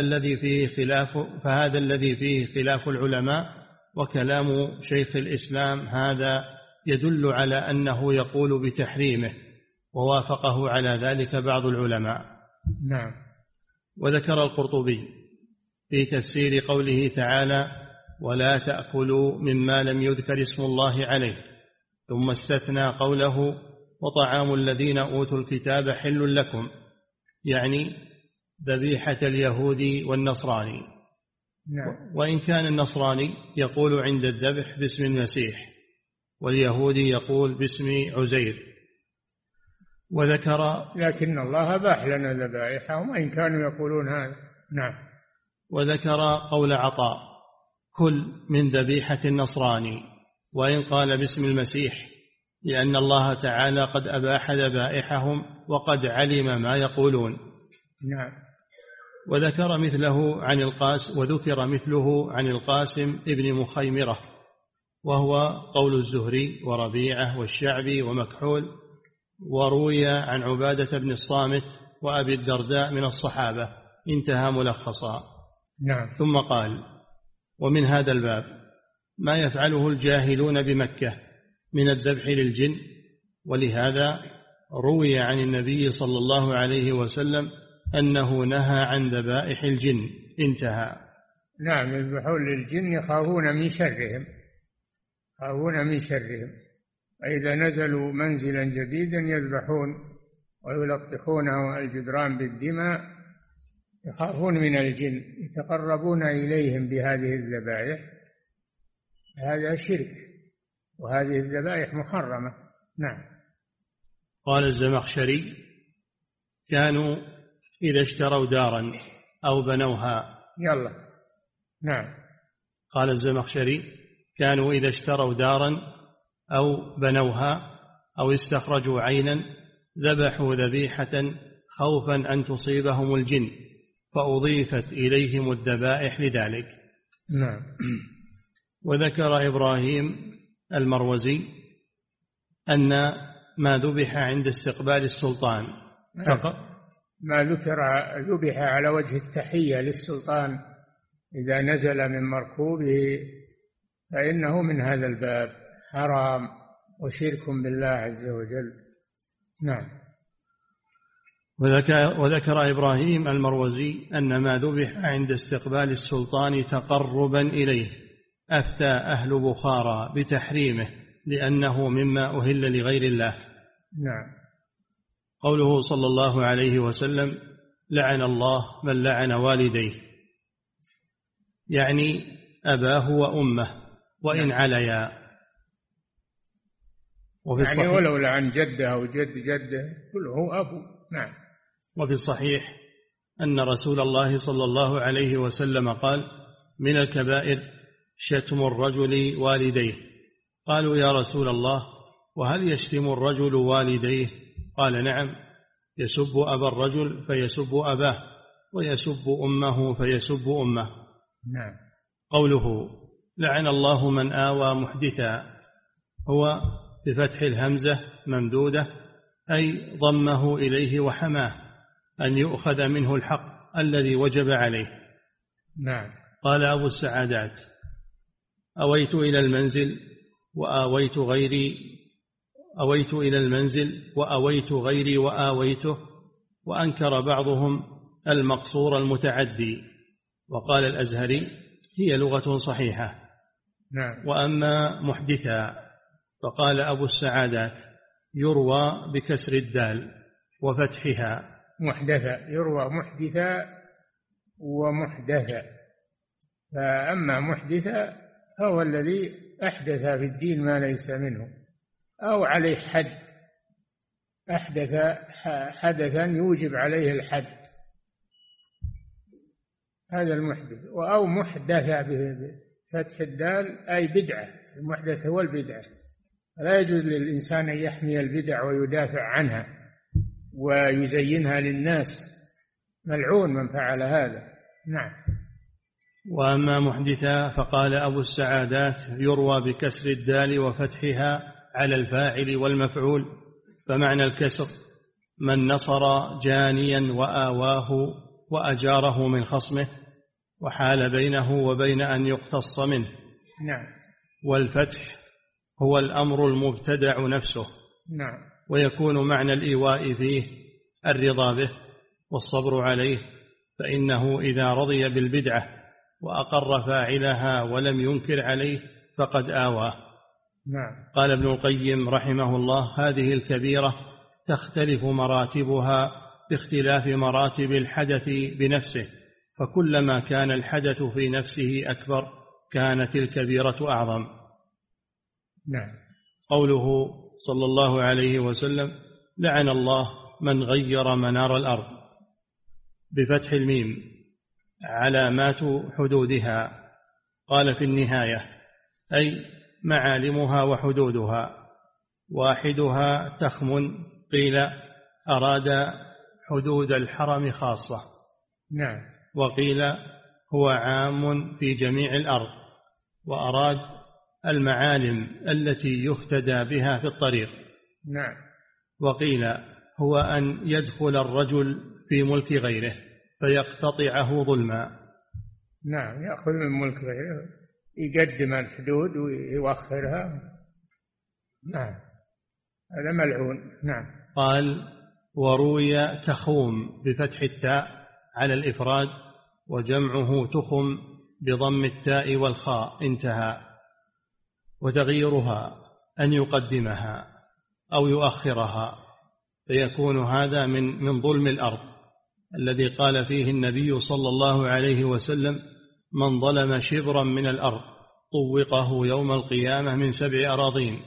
الذي فيه خلاف العلماء، وكلام شيخ الإسلام هذا يدل على أنه يقول بتحريمه، ووافقه على ذلك بعض العلماء. نعم. وذكر القرطبي في تفسير قوله تعالى ولا تأكلوا مما لم يذكر اسم الله عليه، ثم استثنى قوله وطعام الذين أوتوا الكتاب حل لكم، يعني ذبيحة اليهود والنصراني. نعم. وإن كان النصراني يقول عند الذبح باسم المسيح، واليهودي يقول باسم عزير. وذكر لكن الله أباح لنا ذبائحهم وإن كانوا يقولون هذا. نعم. وذكر قول عطاء كل من ذبيحة النصراني وإن قال باسم المسيح، لأن الله تعالى قد أباح ذبائحهم وقد علم ما يقولون. نعم. وذكر مثله عن القاسم ابن مخيمرة، وهو قول الزهري وربيعة والشعبي ومكحول. وروي عن عبادة بن الصامت وأبي الدرداء من الصحابة. انتهى ملخصا. نعم. ثم قال: ومن هذا الباب ما يفعله الجاهلون بمكة من الذبح للجن، ولهذا روي عن النبي صلى الله عليه وسلم أنه نهى عن ذبائح الجن. انتهى. نعم، يذبحون للجن يخافون من شرهم، فإذا نزلوا منزلا جديدا يذبحون ويلطخون الجدران بالدماء، يخافون من الجن، يتقربون إليهم بهذه الذبائح. هذا شرك، وهذه الذبائح محرمة. نعم. قال الزمخشري: كانوا إذا اشتروا دارا أو بنوها. نعم. قال الزمخشري: كانوا إذا اشتروا دارا أو بنوها أو استخرجوا عينا ذبحوا ذبيحة خوفا أن تصيبهم الجن، فأضيفت إليهم الذبائح لذلك. نعم. وذكر إبراهيم المروزي أن ما ذبح عند استقبال السلطان ما ذبح على وجه التحية للسلطان إذا نزل من مركوبه فإنه من هذا الباب، حرام وشرك بالله عز وجل. نعم. وذكر إبراهيم المروزي أن ما ذبح عند استقبال السلطان تقربا إليه أفتى أهل بخارى بتحريمه لأنه مما أهل لغير الله. نعم. قوله صلى الله عليه وسلم: لعن الله من لعن والديه، يعني أباه وأمه وإن عليا. يعني ولو لعن جده أو جده كله أبو. نعم. وفي الصحيح أن رسول الله صلى الله عليه وسلم قال: من الكبائر شتم الرجل والديه. قالوا: يا رسول الله، وهل يشتم الرجل والديه؟ قال: نعم، يسب أبا الرجل فيسب أباه، ويسب أمه فيسب أمه. نعم. قوله لعن الله من آوى محدثا هو بفتح الهمزة ممدودة، أي ضمه إليه وحماه، أن يؤخذ منه الحق الذي وجب عليه. نعم. قال أبو السعادات: أويت إلى المنزل وأويت غيري وآويته. وأنكر بعضهم المقصور المتعدي، وقال الأزهري: هي لغة صحيحة. نعم. وأما محدثا فقال أبو السعادات: يروى بكسر الدال وفتحها. محدثا يروى محدثا ومحدثا. فأما محدثا هو الذي أحدث في الدين ما ليس منه أو عليه حد، أحدث حدثا يوجب عليه الحد، هذا المحدث. أو محدثة بفتح الدال أي بدعة. المحدث هو البدعة، لا يجوز للإنسان أن يحمي البدع ويدافع عنها ويزينها للناس، ملعون من فعل هذا. نعم. وأما محدثا فقال أبو السعادات: يروى بكسر الدال وفتحها على الفاعل والمفعول. فمعنى الكسر: من نصر جانيا وآواه وأجاره من خصمه وحال بينه وبين أن يقتص منه. نعم. والفتح هو الأمر المبتدع نفسه. نعم. ويكون معنى الإيواء فيه الرضا به والصبر عليه، فإنه إذا رضي بالبدعة وأقر فاعلها ولم ينكر عليه فقد آواه. نعم. قال ابن القيم رحمه الله: هذه الكبيرة تختلف مراتبها باختلاف مراتب الحدث بنفسه، فكلما كان الحدث في نفسه أكبر كانت الكبيرة أعظم. نعم. قوله صلى الله عليه وسلم: لعن الله من غير منار الأرض، بفتح الميم، علامات حدودها. قال في النهاية: أي معالمها وحدودها. واحدها تخم، قيل أراد حدود الحرم خاصة، نعم، وقيل هو عام في جميع الأرض، وأراد المعالم التي يهتدى بها في الطريق. نعم، وقيل هو أن يدخل الرجل في ملك غيره فيقتطعه ظلما. نعم، يأخذ من ملك غيره، يقدم الحدود ويؤخرها. نعم، هذا ملعون. نعم. قال: وروي تخوم بفتح التاء على الإفراد، وجمعه تخم بضم التاء والخاء، انتهى. وتغييرها أن يقدمها أو يؤخرها، فيكون هذا من ظلم الأرض الذي قال فيه النبي صلى الله عليه وسلم: من ظلم شبرا من الأرض طوقه يوم القيامة من 7 أراضين.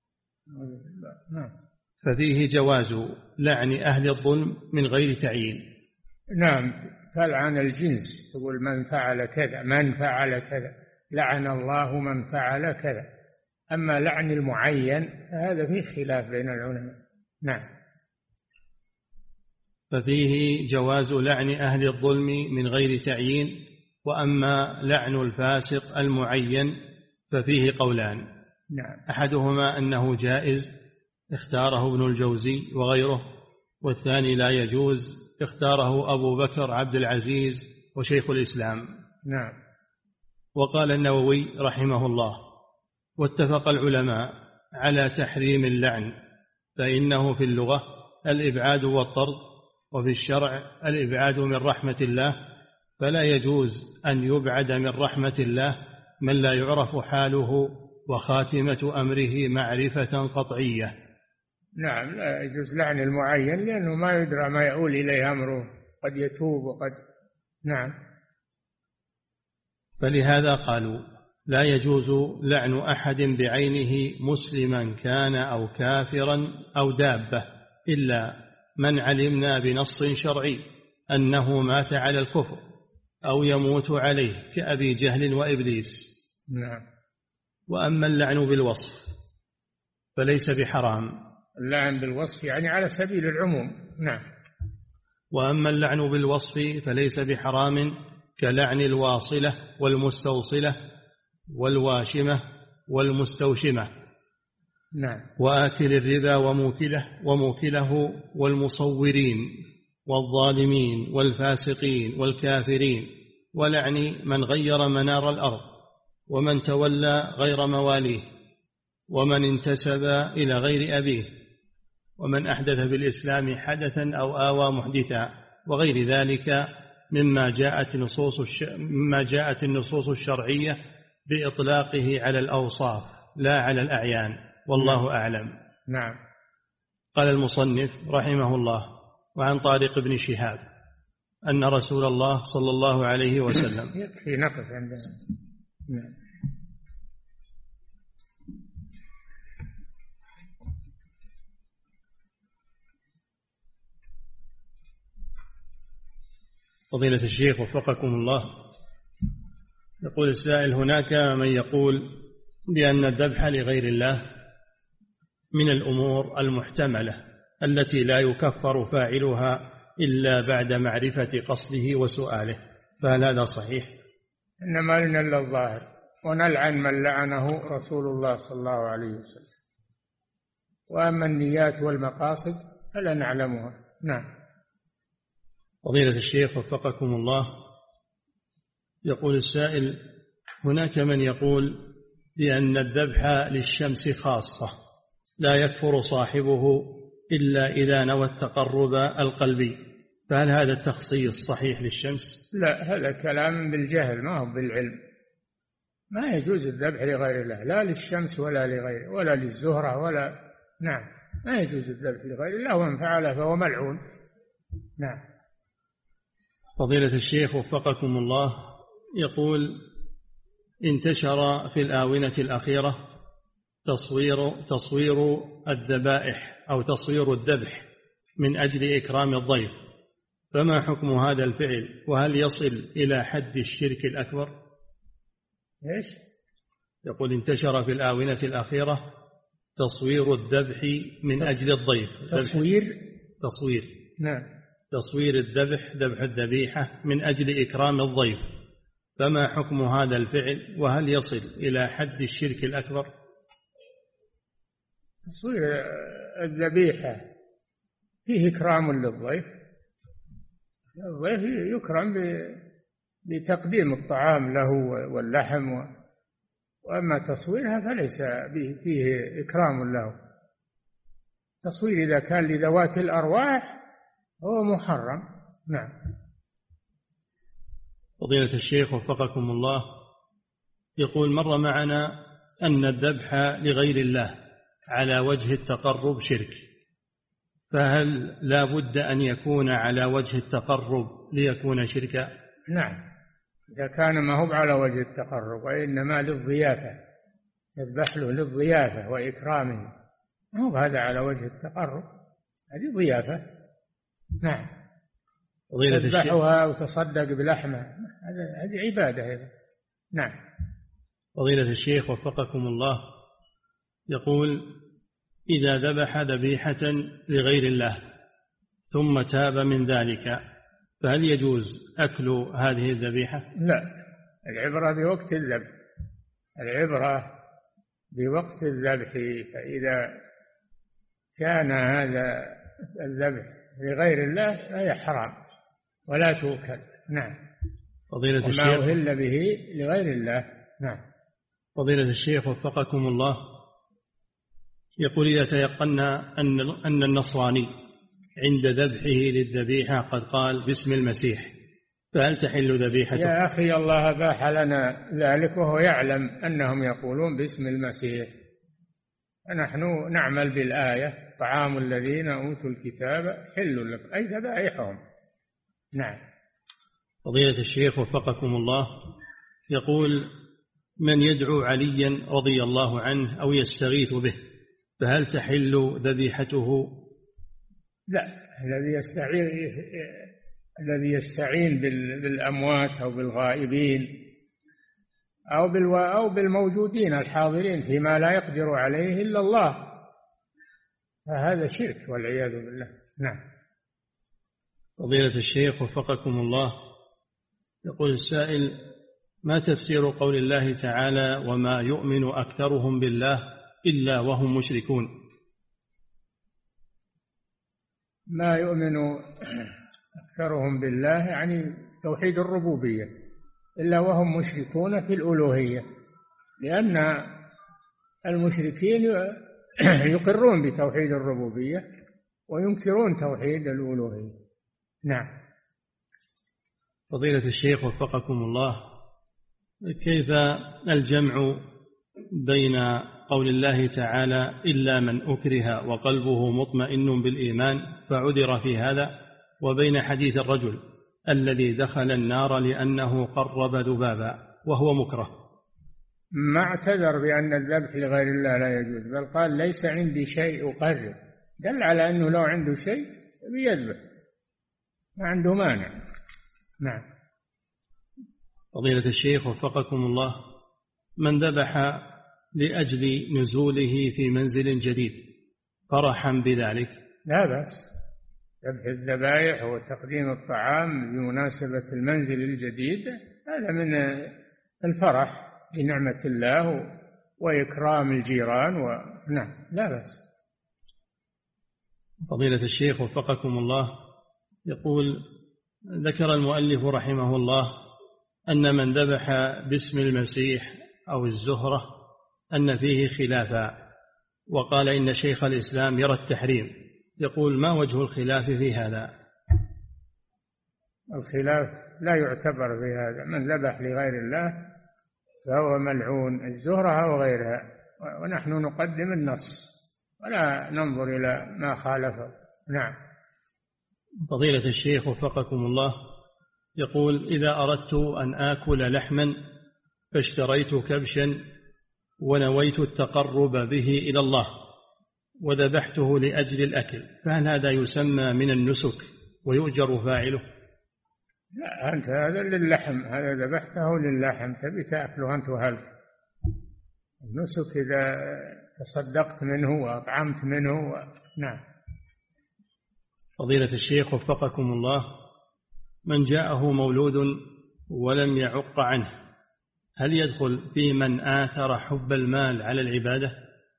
ففيه جواز لعن أهل الظلم من غير تعيين. نعم، تلعن الجنس، تقول من فعل كذا، من فعل كذا، لعن الله من فعل كذا. أما لعن المعين هذا فيه خلاف بين العلماء. نعم. ففيه جواز لعن أهل الظلم من غير تعيين. وأما لعن الفاسق المعين ففيه قولان. نعم. أحدهما أنه جائز، اختاره ابن الجوزي وغيره، والثاني لا يجوز، اختاره أبو بكر عبد العزيز وشيخ الإسلام. نعم. وقال النووي رحمه الله: واتفق العلماء على تحريم اللعن، فإنه في اللغة الإبعاد والطرد، وفي الشرع الإبعاد من رحمة الله، فلا يجوز أن يبعد من رحمة الله من لا يعرف حاله وخاتمة أمره معرفة قطعية. نعم، لا يجوز لعن المعين لأنه ما يدرى ما يؤول إليه أمره، قد يتوب وقد. نعم. فلهذا قالوا: لا يجوز لعن أحد بعينه مسلما كان أو كافرا أو دابة، إلا من علمنا بنص شرعي أنه مات على الكفر أو يموت عليه كأبي جهل وإبليس. نعم. وأما اللعن بالوصف فليس بحرام. اللعن بالوصف يعني على سبيل العموم. نعم. وأما اللعن بالوصف فليس بحرام، كلعن الواصلة والمستوصلة والواشمة والمستوشمة. نعم. وآكل الربا وموكله والمصورين والظالمين والفاسقين والكافرين، ولعن من غير منار الأرض، ومن تولى غير مواليه، ومن انتسب إلى غير أبيه، ومن أحدث بالإسلام حدثا أو آوى محدثا، وغير ذلك مما جاءت النصوص الشرعية بإطلاقه على الأوصاف لا على الأعيان، والله أعلم. نعم. قال المصنف رحمه الله: وعن طارق بن شهاب أن رسول الله صلى الله عليه وسلم. يكفي نقف عندنا. نعم. فضيلة الشيخ وفقكم الله، يقول السائل: هناك من يقول بأن الذبح لغير الله من الأمور المحتملة التي لا يكفر فاعلها إلا بعد معرفة قصده وسؤاله، فهل هذا صحيح؟ إنما لنا إلا الظاهر، ونلعن من لعنه رسول الله صلى الله عليه وسلم، وأما النيات والمقاصد فلا نعلمها. نعم. فضيلة الشيخ وفقكم الله، يقول السائل: هناك من يقول بأن الذبح للشمس خاصة لا يكفر صاحبه إلا إذا نوى التقرب القلبي، فهل هذا التخصيص صحيح للشمس؟ لا، هذا كلام بالجهل ما هو بالعلم. ما يجوز الذبح لغير الله، لا للشمس ولا لغيره ولا للزهرة ولا. نعم، ما يجوز الذبح لغير الله، ومن فعله فهو ملعون. نعم. فضيلة الشيخ وفقكم الله، يقول: انتشر في الآونة الأخيرة تصوير الذبائح أو تصوير الذبح من أجل إكرام الضيف، فما حكم هذا الفعل؟ وهل يصل إلى حد الشرك الأكبر؟ إيش؟ يقول: انتشر في الآونة الأخيرة تصوير الذبح من أجل الضيف. تصوير نعم. تصوير الذبح، ذبح الذبيحة من أجل إكرام الضيف، فما حكم هذا الفعل، وهل يصل إلى حد الشرك الأكبر؟ تصوير الذبيحة فيه إكرام للضيف، الضيف يكرم بتقديم الطعام له واللحم، وأما تصويرها فليس فيه إكرام له. تصوير إذا كان لذوات الأرواح هو محرم. نعم. فضيلة الشيخ وفقكم الله، يقول مر معنا أن الذبح لغير الله على وجه التقرب شرك، فهل لا بد أن يكون على وجه التقرب ليكون شركا؟ نعم، إذا كان ما هو على وجه التقرب وإنما للضيافة، تذبح له للضيافة وإكرامه، ما هو هذا على وجه التقرب، هذه ضيافة. نعم. تذبحها وتصدق بلحمه، هذه عبادة أيضا. نعم. فضيلة الشيخ وفقكم الله، يقول إذا ذبح ذبيحة لغير الله ثم تاب من ذلك، فهل يجوز أكل هذه الذبيحة؟ لا، العبرة بوقت الذبح، العبرة بوقت الذبح، فإذا كان هذا الذبح لغير الله فهي حرام ولا تؤكل. نعم. فضيلة الشيخ ما أهل به لغير الله. نعم. فضيلة الشيخ وفقكم الله، يقول إذا تيقنا أن النصراني عند ذبحه للذبيحة قد قال باسم المسيح، فهل تحل ذبيحته؟ يا أخي، الله أباح لنا ذلك وهو يعلم أنهم يقولون باسم المسيح، فنحن نعمل بالآية: طعام الذين أوتوا الكتاب حل لكم، أي ذبائحهم. نعم. فضيلة الشيخ وفقكم الله، يقول من يدعو عليا رضي الله عنه أو يستغيث به، فهل تحل ذبيحته؟ لا، الذي يستعين بالأموات أو بالغائبين أو بالموجودين الحاضرين فيما لا يقدر عليه إلا الله، فهذا شرك والعياذ بالله. نعم. فضيلة الشيخ وفقكم الله، يقول السائل: ما تفسير قول الله تعالى: وما يؤمن أكثرهم بالله إلا وهم مشركون؟ ما يؤمن أكثرهم بالله يعني توحيد الربوبية، إلا وهم مشركون في الألوهية، لأن المشركين يقرون بتوحيد الربوبية وينكرون توحيد الألوهية. نعم. فضيلة الشيخ وفقكم الله، كيف الجمع بين قول الله تعالى: إلا من أكره وقلبه مطمئن بالإيمان فعذر في هذا، وبين حديث الرجل الذي دخل النار لأنه قرب ذبابا وهو مكره؟ ما اعتذر بأن الذبح لغير الله لا يجوز، بل قال: ليس عندي شيء أقرب، دل على أنه لو عنده شيء بيذبح، ما عنده مانع. نعم. فضيلة الشيخ وفقكم الله، من ذبح لأجل نزوله في منزل جديد فرحا بذلك لا بأس. ذبح الذبائح وتقديم الطعام بمناسبة المنزل الجديد هذا من الفرح بنعمة الله وإكرام الجيران نعم، لا بأس. فضيلة الشيخ وفقكم الله، يقول: ذكر المؤلف رحمه الله أن من ذبح باسم المسيح أو الزهرة أن فيه خلافا، وقال إن شيخ الإسلام يرى التحريم. يقول: ما وجه الخلاف في هذا؟ الخلاف لا يعتبر في هذا، من ذبح لغير الله فهو ملعون، الزهرة وغيرها، ونحن نقدم النص ولا ننظر إلى ما خالفه. نعم. فضيلة الشيخ وفقكم الله، يقول: إذا أردت أن آكل لحما فاشتريت كبشا ونويت التقرب به إلى الله وذبحته لأجل الأكل، فهل هذا يسمى من النسك ويؤجر فاعله؟ لا، أنت هذا للحم، هذا ذبحته للحم، تبي تأكله أنت وهلك. النسك إذا تصدقت منه وأطعمت منه نعم. فضيلة الشيخ وفقكم الله، من جاءه مولود ولم يعق عنه هل يدخل في من آثر حب المال على العبادة؟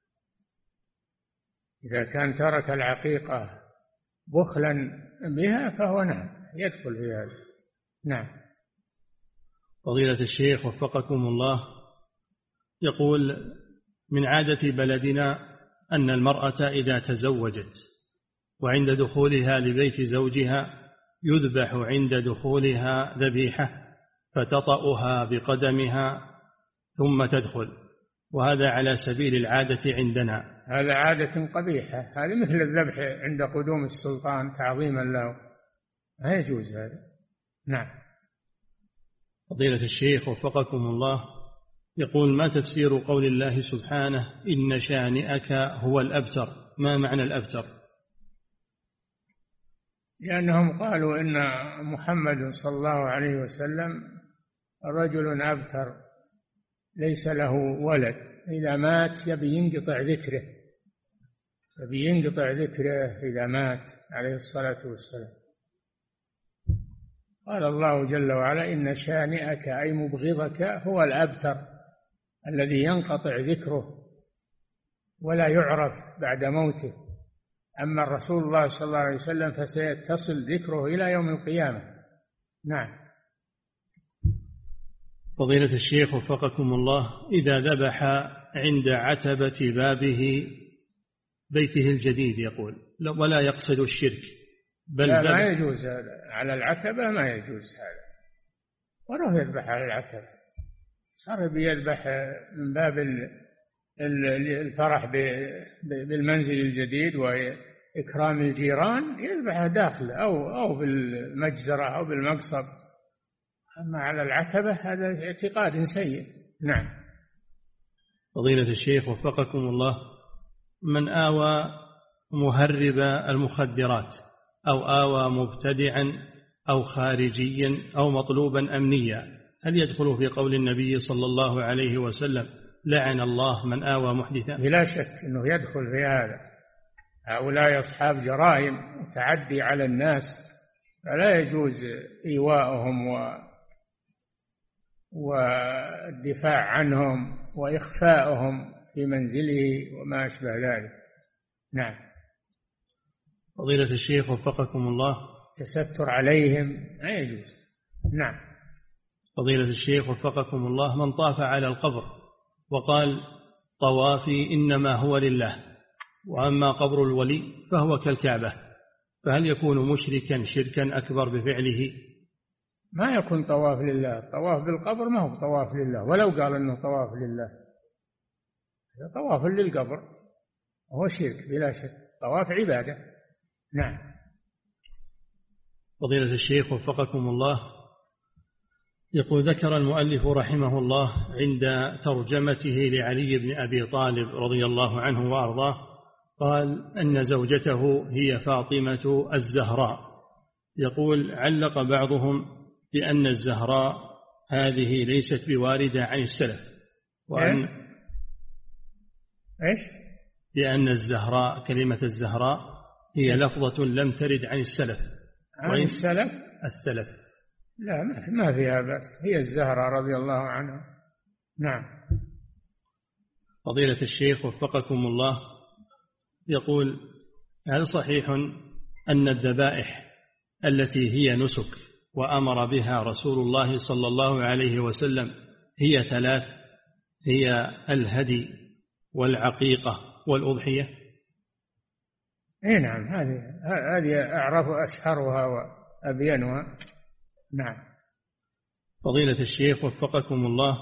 إذا كان ترك العقيقة بخلا بها فهو نعم يدخل في هذا. نعم. فضيلة الشيخ وفقكم الله، يقول من عادة بلدنا أن المرأة إذا تزوجت وعند دخولها لبيت زوجها يذبح عند دخولها ذبيحة فتطأها بقدمها ثم تدخل، وهذا على سبيل العادة عندنا. هذا عادة قبيحة، هذا مثل الذبح عند قدوم السلطان تعظيما له، لا يجوز هذا. نعم. فضيلة الشيخ وفقكم الله، يقول ما تفسير قول الله سبحانه إن شانئك هو الأبتر؟ ما معنى الأبتر؟ لأنهم قالوا إن محمد صلى الله عليه وسلم رجل أبتر ليس له ولد، إذا مات يبي ينقطع ذكره إذا مات عليه الصلاة والسلام. قال الله جل وعلا إن شانئك أي مبغضك هو الأبتر الذي ينقطع ذكره ولا يعرف بعد موته، أما الرسول الله صلى الله عليه وسلم فسيتصل ذكره إلى يوم القيامة. نعم. فضيلة الشيخ وفقكم الله، إذا ذبح عند عتبة بابه بيته الجديد يقول ولا يقصد الشرك بل لا ما يجوز هذا على العتبة، ما يجوز هذا، وله يذبح على العتبة، صار بيذبح من باب الفرح بالمنزل الجديد وإكرام الجيران، يذبح داخل أو بالمجزرة أو بالمقصب، أما على العتبة هذا اعتقاد سيء. نعم. فضيلة الشيخ وفقكم الله، من آوى مهرب المخدرات أو آوى مبتدعا أو خارجيا أو مطلوبا أمنيا هل يدخل في قول النبي صلى الله عليه وسلم لعن الله من آوى محدثا؟ بلا شك أنه يدخل في هذا، هؤلاء أصحاب جرائم وتعدي على الناس، فلا يجوز إيواءهم والدفاع عنهم وإخفاءهم في منزله وما أشبه ذلك. نعم. فضيلة الشيخ وفقكم الله، تستر عليهم لا يجوز. نعم. فضيلة الشيخ وفقكم الله، من طاف على القبر وقال طوافي إنما هو لله وأما قبر الولي فهو كالكعبة، فهل يكون مشركا شركا أكبر بفعله؟ ما يكون طواف لله، الطواف بالقبر ما هو طواف لله، ولو قال أنه طواف لله، طواف للقبر هو شرك بلا شك، طواف عبادة. نعم. فضيلة الشيخ وفقكم الله، يقول ذكر المؤلف رحمه الله عند ترجمته لعلي بن أبي طالب رضي الله عنه وأرضاه قال أن زوجته هي فاطمة الزهراء، يقول علق بعضهم بأن الزهراء هذه ليست بواردة عن السلف، وأن إيش؟ بأن الزهراء كلمة الزهراء هي لفظة لم ترد عن السلف. عن السلف؟ السلف لا ما فيها بس، هي الزهراء رضي الله عنها. نعم. فضيلة الشيخ وفقكم الله، يقول هل صحيح أن الذبائح التي هي نسك وأمر بها رسول الله صلى الله عليه وسلم هي ثلاث، هي الهدي والعقيقة والأضحية؟ اي نعم، هذه أعرف أشهرها وأبينها. نعم. فضيلة الشيخ وفقكم الله،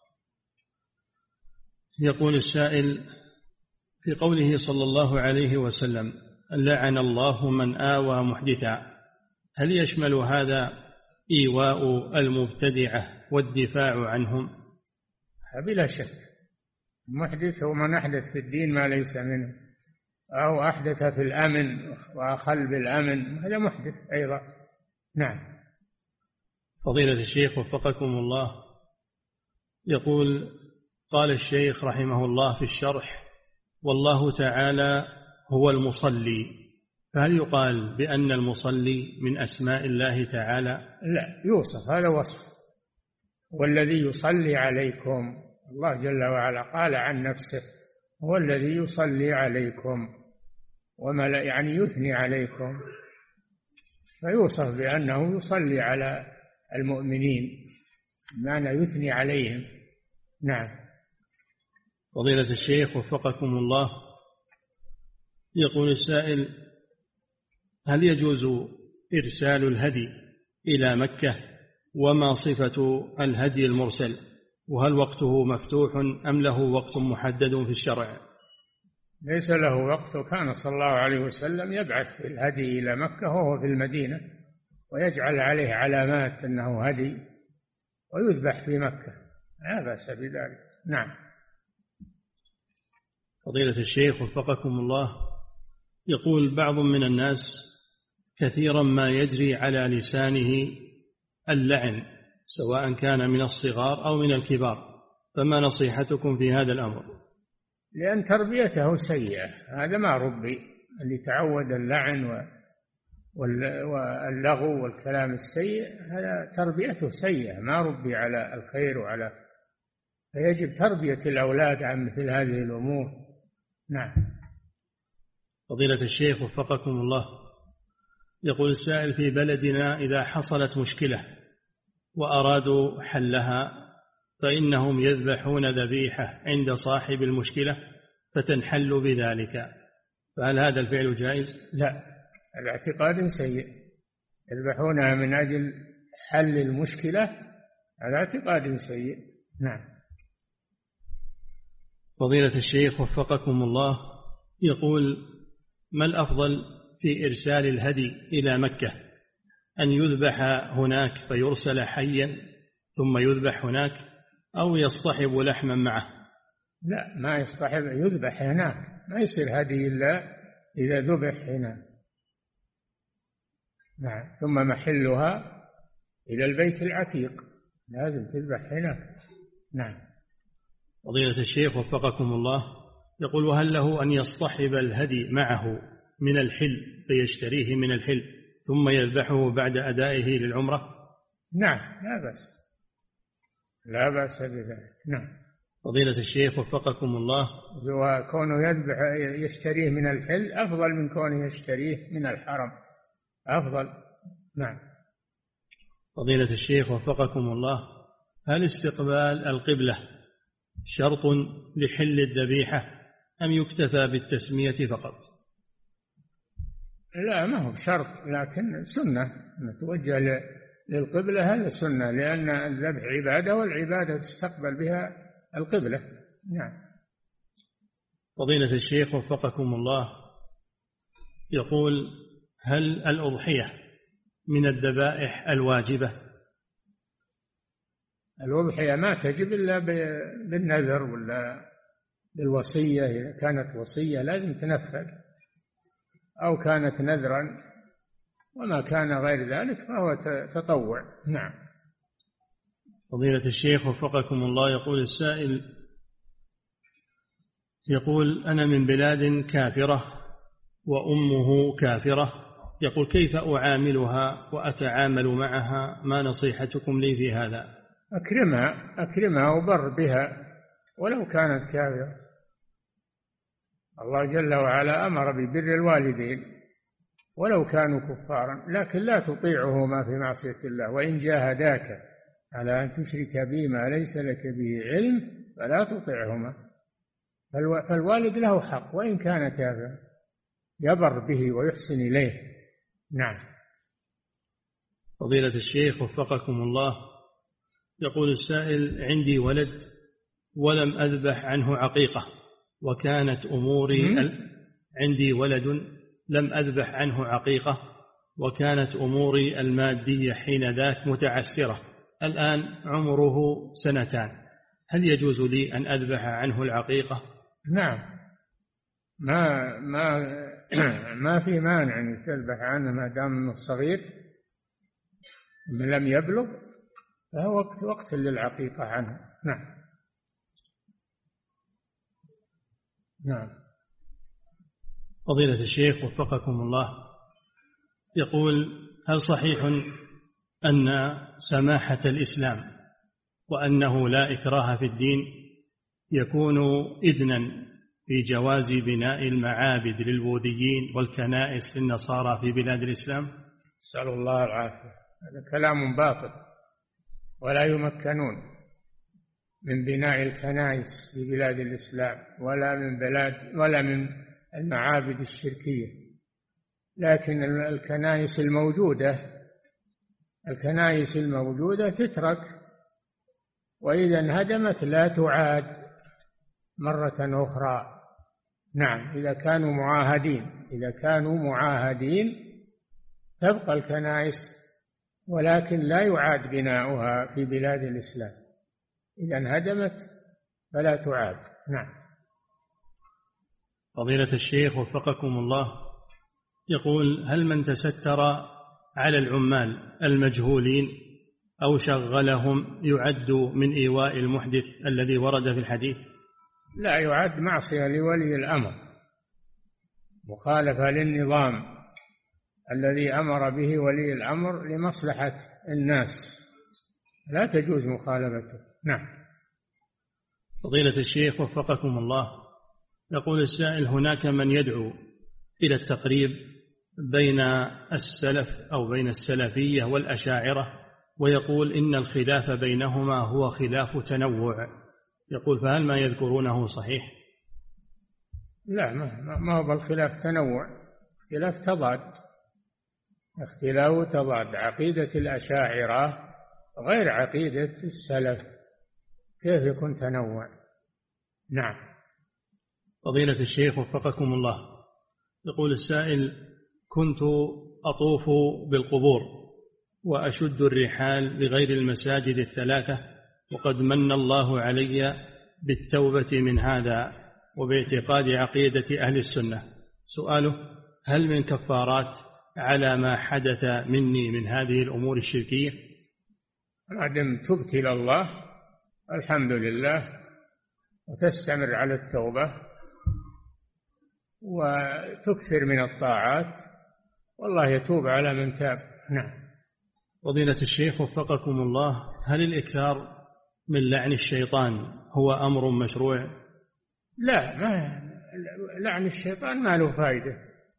يقول السائل في قوله صلى الله عليه وسلم لعن الله من آوى محدثا، هل يشمل هذا إيواء المبتدعة والدفاع عنهم؟ بلا شك، محدث هو من أحدث في الدين ما ليس منه أو أحدث في الأمن وأخل بالأمن، هذا محدث أيضا. نعم. فضيلة الشيخ وفقكم الله، يقول قال الشيخ رحمه الله في الشرح: والله تعالى هو المصلي، فهل يقال بأن المصلي من أسماء الله تعالى؟ لا، يوصف، هذا وصف. والذي يصلي عليكم، الله جل وعلا قال عن نفسه: هو الذي يصلي عليكم يعني يثني عليكم، فيوصف بأنه يصلي على المؤمنين، بمعنى يثني عليهم. نعم. فضيلة الشيخ وفقكم الله، يقول السائل: هل يجوز إرسال الهدي إلى مكة؟ وما صفة الهدي المرسل؟ وهل وقته مفتوح أم له وقت محدد في الشرع؟ ليس له وقت. كان صلى الله عليه وسلم يبعث الهدي إلى مكة وهو في المدينة، ويجعل عليه علامات أنه هدي، ويذبح في مكة، لا بأس بذلك. نعم. فضيلة الشيخ وفقكم الله، يقول بعض من الناس كثيرا ما يجري على لسانه اللعن، سواء كان من الصغار أو من الكبار، فما نصيحتكم في هذا الأمر؟ لأن تربيته سيئة، هذا ما ربي، اللي تعود اللعن واللغو والكلام السيء، هذا تربيته سيئة، ما ربي على الخير فيجب تربية الأولاد عن مثل هذه الأمور. نعم. فضيلة الشيخ وفقكم الله، يقول السائل: في بلدنا إذا حصلت مشكلة وأرادوا حلها فإنهم يذبحون ذبيحة عند صاحب المشكلة فتنحل بذلك، فهل هذا الفعل جائز؟ لا، الاعتقاد سيء. يذبحونها من أجل حل المشكلة، هذا اعتقاد سيء. نعم. فضيلة الشيخ وفقكم الله، يقول: ما الأفضل في إرسال الهدي إلى مكة؟ أن يذبح هناك فيرسل حيا ثم يذبح هناك، أو يصطحب لحما معه؟ لا، ما يصطحب، يذبح هناك، ما يصير هدي إلا إذا ذبح هنا. نعم. ثم محلها إلى البيت العتيق، لازم تذبح هناك. نعم. فضيلة الشيخ وفقكم الله، يقول: وهل له أن يصطحب الهدي معه من الحل فيشتريه من الحل ثم يذبحه بعد أدائه للعمرة؟ نعم، لا بأس، لا بأس بذلك. نعم. فضيلة الشيخ وفقكم الله، وكونه يشتريه من الحل أفضل من كونه يشتريه من الحرم، أفضل. نعم. فضيلة الشيخ وفقكم الله، هل استقبال القبلة شرط لحل الذبيحة أم يكتفى بالتسمية فقط؟ لا، ما هو شرط، لكن سنة نتوجه للقبلة، هذا سنة، لأن الذبح عبادة، والعبادة تستقبل بها القبلة. نعم. فضيلة الشيخ وفقكم الله، يقول: هل الأضحية من الذبائح الواجبة؟ الأضحية ما تجب إلا بالنذر ولا بالوصية، إذا كانت وصية لازم تنفذ، أو كانت نذرا، وما كان غير ذلك فهو تطوع. نعم. فضيلة الشيخ وفقكم الله، يقول السائل: يقول: أنا من بلاد كافرة وأمه كافرة، يقول: كيف أعاملها وأتعامل معها؟ ما نصيحتكم لي في هذا؟ أكرمها وبر بها ولو كانت كافرة. الله جل وعلا أمر ببر الوالدين ولو كانوا كفارا، لكن لا تطيعهما في معصية الله، وإن جاهداك على أن تشرك بي ما ليس لك به علم فلا تطيعهما. فالوالد له حق وإن كان كافرا، يبر به ويحسن إليه. نعم. فضيلة الشيخ وفقكم الله، يقول السائل: عندي ولد ولم أذبح عنه عقيقة، وكانت أموري عندي ولد لم أذبح عنه عقيقة، وكانت أموري المادية حين ذاك متعسرة، الآن عمره 2 سنين، هل يجوز لي أن أذبح عنه العقيقة؟ نعم، ما في مانع أن تذبح عنه ما دام أنه صغير لم يبلغ، فهو وقت للعقيقة عنه. نعم. نعم. فضيلة الشيخ وفقكم الله، يقول: هل صحيح أن سماحة الإسلام وأنه لا إكراه في الدين يكون إذنا في جواز بناء المعابد للبوذيين والكنائس للنصارى في بلاد الإسلام؟ نسأل الله العافية. هذا كلام باطل، ولا يمكنون من بناء الكنائس في بلاد الإسلام ولا من المعابد الشركية. لكن الكنائس الموجودة تترك، وإذا انهدمت لا تعاد مرة أخرى. نعم، إذا كانوا معاهدين تبقى الكنائس، ولكن لا يعاد بناؤها في بلاد الإسلام. إذا انهدمت فلا تعاد. نعم. فضيلة الشيخ وفقكم الله، يقول: هل من تستر على العمال المجهولين أو شغلهم يعد من إيواء المحدث الذي ورد في الحديث؟ لا، يعد معصية لولي الأمر، مخالفة للنظام الذي أمر به ولي الأمر لمصلحة الناس، لا تجوز مخالفته. نعم. فضيلة الشيخ وفقكم الله، يقول السائل: هناك من يدعو إلى التقريب بين السلف أو بين السلفية والأشاعرة، ويقول إن الخلاف بينهما هو خلاف تنوع، يقول: فهل ما يذكرونه صحيح؟ لا، ما هو بالخلاف تنوع، اختلاف تضاد. عقيدة الأشاعرة غير عقيدة السلف، كيف يكون تنوع؟ نعم. فضيلة الشيخ وفقكم الله، يقول السائل: كنت أطوف بالقبور وأشد الرحال بغير المساجد الثلاثة، وقد من الله علي بالتوبة من هذا وباعتقاد عقيدة أهل السنة. سؤاله: هل من كفارات على ما حدث مني من هذه الأمور الشركية؟ ما دام تبت إلى الله الحمد لله، وتستمر على التوبة وتكثر من الطاعات، والله يتوب على من تاب. نعم. فضيلة الشيخ وفقكم الله، هل الإكثار من لعن الشيطان هو أمر مشروع؟ لا، لعن الشيطان ما له فائدة.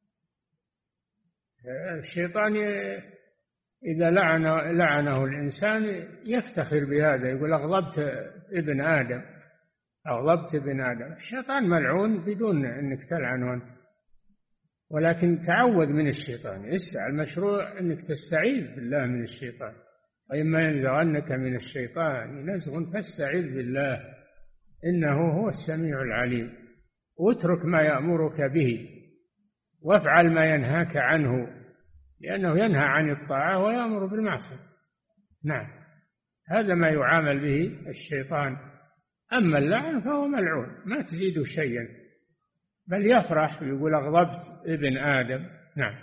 الشيطان إذا لعنه الإنسان يفتخر بهذا، يقول أغضبت ابن آدم. الشيطان ملعون بدون أنك تلعنه أنت، ولكن تعوذ من الشيطان. المشروع أنك تستعيذ بالله من الشيطان، وإما ينزغنك من الشيطان نزغ فاستعذ بالله إنه هو السميع العليم. واترك ما يأمرك به وافعل ما ينهاك عنه، لأنه ينهى عن الطاعة ويأمر بالمعصية. نعم، هذا ما يعامل به الشيطان. أما اللعن فهو ملعون، ما تزيد شيئا، بل يفرح ويقول أغضبت ابن آدم. نعم.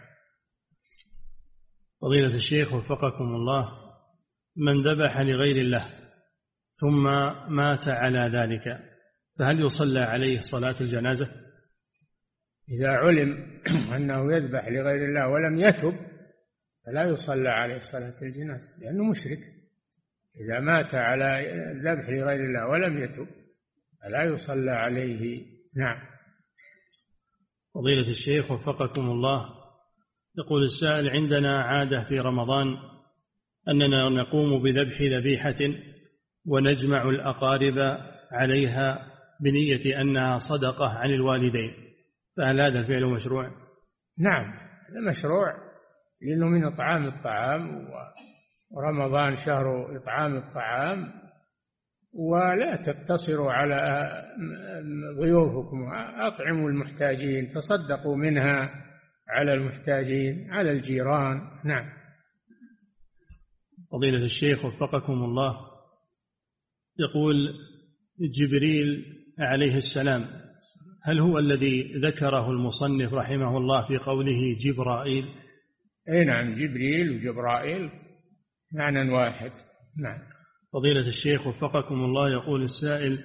فضيلة الشيخ وفقكم الله، من ذبح لغير الله ثم مات على ذلك فهل يصلى عليه صلاة الجنازة؟ إذا علم أنه يذبح لغير الله ولم يتب فلا يصلى عليه صلاة الجنازة، لأنه مشرك. إذا مات على الذبح لغير الله ولم يتب فلا يصلى عليه. نعم. فضيلة الشيخ وفقكم الله، يقول السائل: عندنا عادة في رمضان أننا نقوم بذبح ذبيحة ونجمع الأقارب عليها بنية أنها صدقة عن الوالدين، فهل هذا الفعل مشروع؟ نعم، هذا مشروع، لأنه من إطعام الطعام، ورمضان شهر إطعام الطعام، ولا تقتصروا على ضيوفكم، أطعموا المحتاجين، تصدقوا منها على المحتاجين، على الجيران. نعم. فضيلة الشيخ وفقكم الله، يقول: جبريل عليه السلام هل هو الذي ذكره المصنف رحمه الله في قوله جبرائيل؟ أي نعم، جبريل وجبرائيل معنى واحد. نعم. فضيلة الشيخ وفقكم الله، يقول السائل: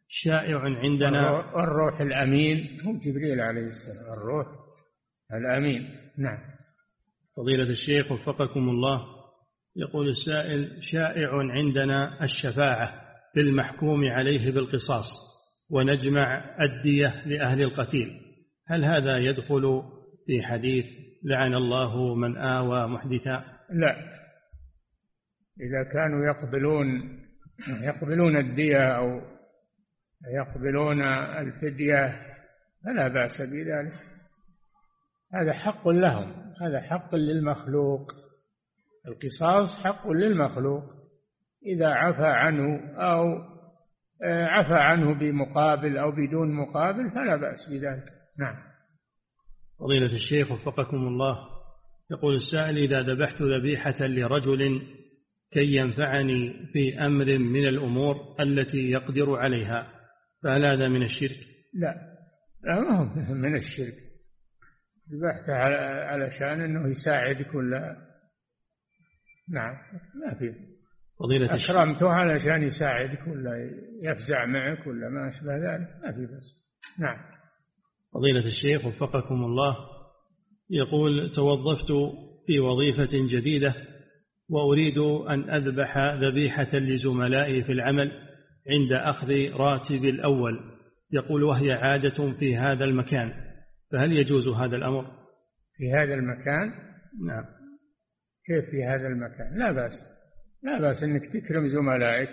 شائع عندنا. الروح الأمين هو جبريل عليه السلام، الروح الأمين. نعم. فضيلة الشيخ وفقكم الله، يقول السائل: شائع عندنا الشفاعة بالمحكوم عليه بالقصاص ونجمع الدية لأهل القتيل، هل هذا يدخل في حديث لعن الله من آوى محدثا؟ لا، إذا كانوا يقبلون الدية أو يقبلون الفدية فلا بأس بذلك، هذا حق لهم، هذا حق للمخلوق، القصاص حق للمخلوق، إذا عفى عنه أو عفى عنه بمقابل أو بدون مقابل فلا بأس بذلك. نعم. فضيلة الشيخ وفقكم الله، يقول السائل: إذا ذبحت ذبيحة لرجل كي ينفعني في أمر من الأمور التي يقدر عليها، فهل هذا من الشرك؟ لا ما هو من الشرك، ذبحته علشان أنه يساعدك ولا. نعم، ما في. فضيلة الشيخ أكرمته علشان يساعدك ولا يفزع معك ولا ما أشبه ذلك، ما في بس. نعم. فضيلة الشيخ وفقكم الله، يقول: توظفت في وظيفة جديدة وأريد أن أذبح ذبيحة لزملائي في العمل عند أخذ راتب الأول، يقول وهي عادة في هذا المكان، فهل يجوز هذا الأمر؟ في هذا المكان؟ نعم. كيف في هذا المكان؟ لا بأس، لا بأس أنك تكرم زملائك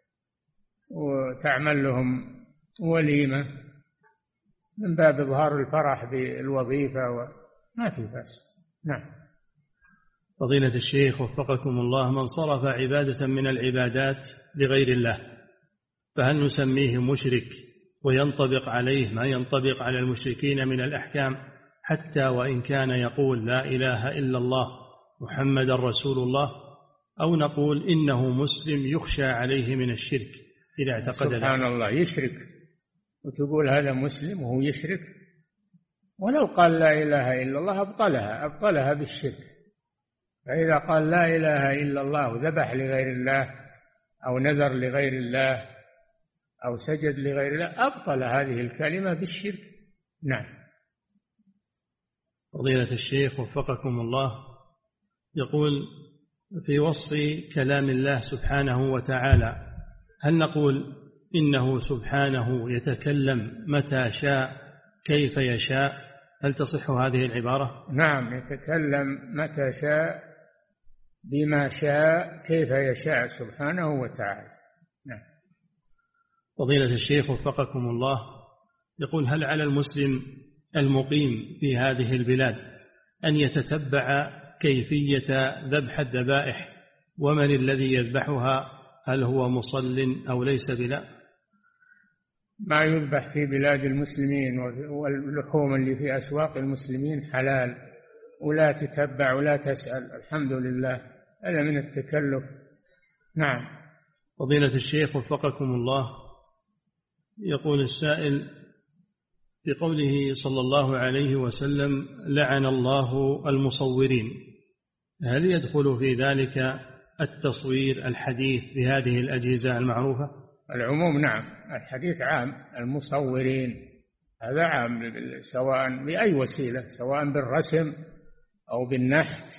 وتعمل لهم وليمة من باب إظهار الفرح بالوظيفة ما في بأس. نعم. فضيلة الشيخ وفقكم الله، من صرف عبادة من العبادات لغير الله فهل نسميه مشرك وينطبق عليه ما ينطبق على المشركين من الأحكام حتى وإن كان يقول لا إله إلا الله محمد رسول الله، أو نقول إنه مسلم يخشى عليه من الشرك إذا اعتقد سبحان الله يشرك وتقول هذا مسلم وهو يشرك؟ ولو قال لا إله إلا الله أبطلها بالشرك. فإذا قال لا إله إلا الله وذبح لغير الله أو نذر لغير الله أو سجد لغير الله أبطل هذه الكلمة بالشرك. نعم. فضيلة الشيخ وفقكم الله، يقول: في وصف كلام الله سبحانه وتعالى هل نقول إنه سبحانه يتكلم متى شاء كيف يشاء؟ هل تصح هذه العبارة؟ نعم، يتكلم متى شاء بما شاء كيف يشاء سبحانه وتعالى. نعم. فضيلة الشيخ وفقكم الله، يقول: هل على المسلم المقيم في هذه البلاد أن يتتبع كيفية ذبح الذبائح ومن الذي يذبحها، هل هو مصل أو ليس بلا؟ ما يذبح في بلاد المسلمين واللحوم اللي في أسواق المسلمين حلال، ولا تتبع ولا تسأل، الحمد لله، هذا من التكلف. نعم. فضيلة الشيخ وفقكم الله، يقول السائل: في قوله صلى الله عليه وسلم لعن الله المصورين، هل يدخل في ذلك التصوير الحديث بهذه الأجهزة المعروفة؟ العموم نعم، الحديث عام، المصورين هذا عام سواء بأي وسيلة، سواء بالرسم أو بالنحت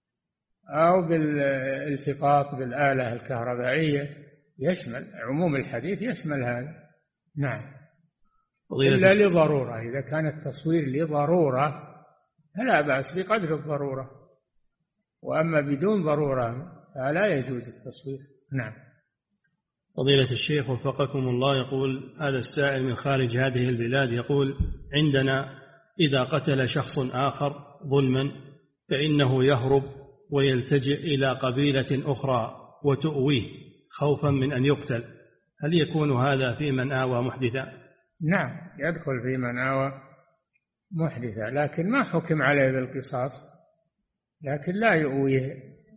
أو بالالتقاط بالآلة الكهربائية، يشمل عموم الحديث يشمل هذا. نعم. إلا لضرورة، إذا كان التصوير لضرورة فلا بأس بقدر الضرورة، وأما بدون ضرورة فلا يجوز التصوير. نعم. فضيلة الشيخ وفقكم الله، يقول هذا السائل من خارج هذه البلاد، يقول: عندنا إذا قتل شخص آخر ظلما فإنه يهرب ويلتجئ إلى قبيلة أخرى وتؤويه خوفا من أن يقتل، هل يكون هذا في من آوى محدثا؟ نعم، يدخل في من آوى محدثا، لكن ما حكم عليه بالقصاص، لكن لا يؤويه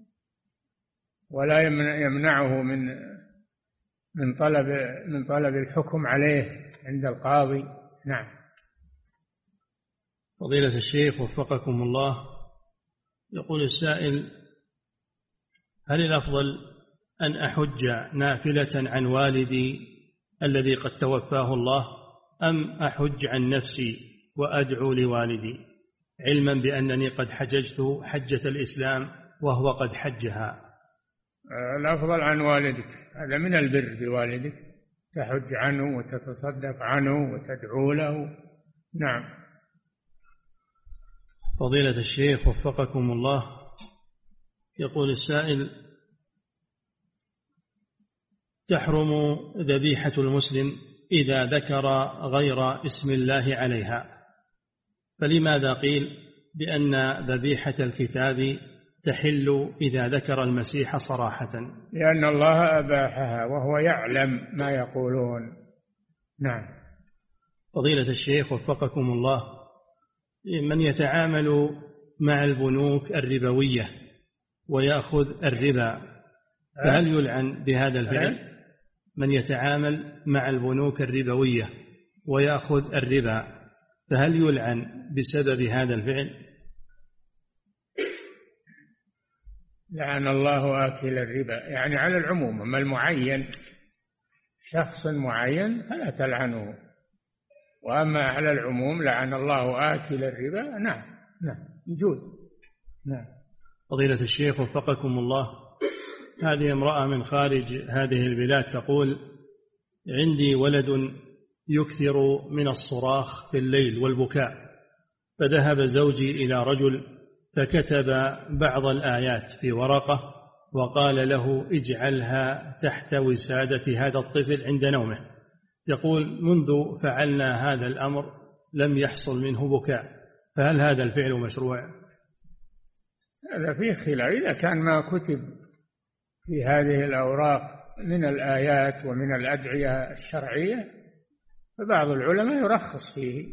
ولا يمنعه من طلب الحكم عليه عند القاضي. نعم. فضيلة الشيخ وفقكم الله، يقول السائل: هل الأفضل أن أحج نافلة عن والدي الذي قد توفاه الله، أم أحج عن نفسي وأدعو لوالدي، علما بأنني قد حججت حجة الإسلام وهو قد حجها؟ الأفضل عن والدك، هذا من البر بوالدك، تحج عنه وتتصدق عنه وتدعو له. نعم. فضيلة الشيخ وفقكم الله، يقول السائل: تحرم ذبيحة المسلم إذا ذكر غير اسم الله عليها، فلماذا قيل بأن ذبيحة الكتاب تحل إذا ذكر المسيح صراحة؟ لأن الله أباحها وهو يعلم ما يقولون. نعم. فضيلة الشيخ وفقكم الله، من يتعامل مع البنوك الربوية ويأخذ الربا فهل يلعن بهذا الفعل؟ من يتعامل مع البنوك الربوية ويأخذ الربا فهل يلعن بسبب هذا الفعل؟ لعن الله آكل الربا، يعني على العموم، أما المعين شخص معين فلا تلعنه، وأما على العموم لعن الله آكل الربا. نعم يجوز. نعم. فضيلة الشيخ وفقكم الله، هذه امرأة من خارج هذه البلاد تقول: عندي ولد يكثر من الصراخ في الليل والبكاء، فذهب زوجي إلى رجل فكتب بعض الآيات في ورقة وقال له: اجعلها تحت وسادة هذا الطفل عند نومه. يقول: منذ فعلنا هذا الأمر لم يحصل منه بكاء، فهل هذا الفعل مشروع؟ هذا فيه خلاف، إذا كان ما كتب في هذه الأوراق من الآيات ومن الأدعية الشرعية فبعض العلماء يرخص فيه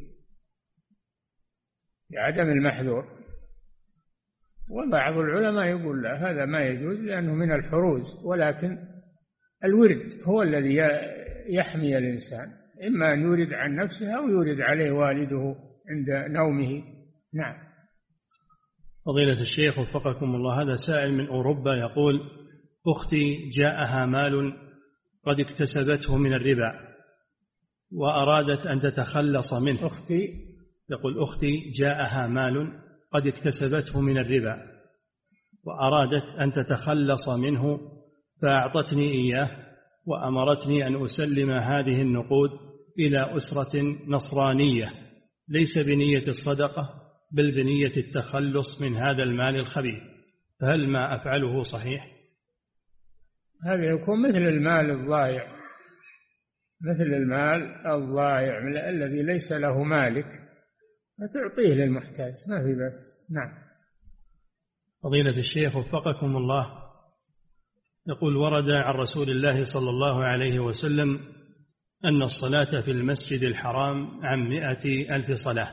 بعدم المحذور، وبعض العلماء يقول لا، هذا ما يجوز لأنه من الحروز، ولكن الورد هو الذي يحمي الإنسان، إما أن يورد عن نفسه أو يورد عليه والده عند نومه. نعم. فضيلة الشيخ وفقكم الله، هذا سائل من أوروبا يقول: أختي جاءها مال قد اكتسبته من الربا وأرادت أن تتخلص منه. أختي جاءها مال قد اكتسبته من الربا وأرادت أن تتخلص منه، فأعطتني إياه وأمرتني أن أسلم هذه النقود إلى أسرة نصرانية، ليس بنية الصدقة بل بنية التخلص من هذا المال الخبيث، فهل ما أفعله صحيح؟ هذا يكون مثل المال الضائع الذي ليس له مالك، فتعطيه للمحتاج، ما في بس. نعم. فضيلة الشيخ وفقكم الله، يقول: ورد عن رسول الله صلى الله عليه وسلم أن الصلاة في المسجد الحرام عن 100,000 صلاة،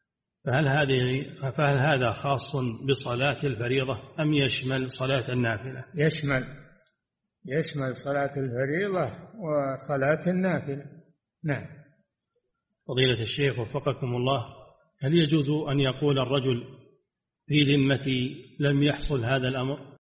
فهل هذا خاص بصلاة الفريضة أم يشمل صلاة النافلة؟ يشمل صلاة الفريضة وصلاة النافلة. نعم. فضيلة الشيخ وفقكم الله، هل يجوز أن يقول الرجل في ذمتي لم يحصل هذا الأمر؟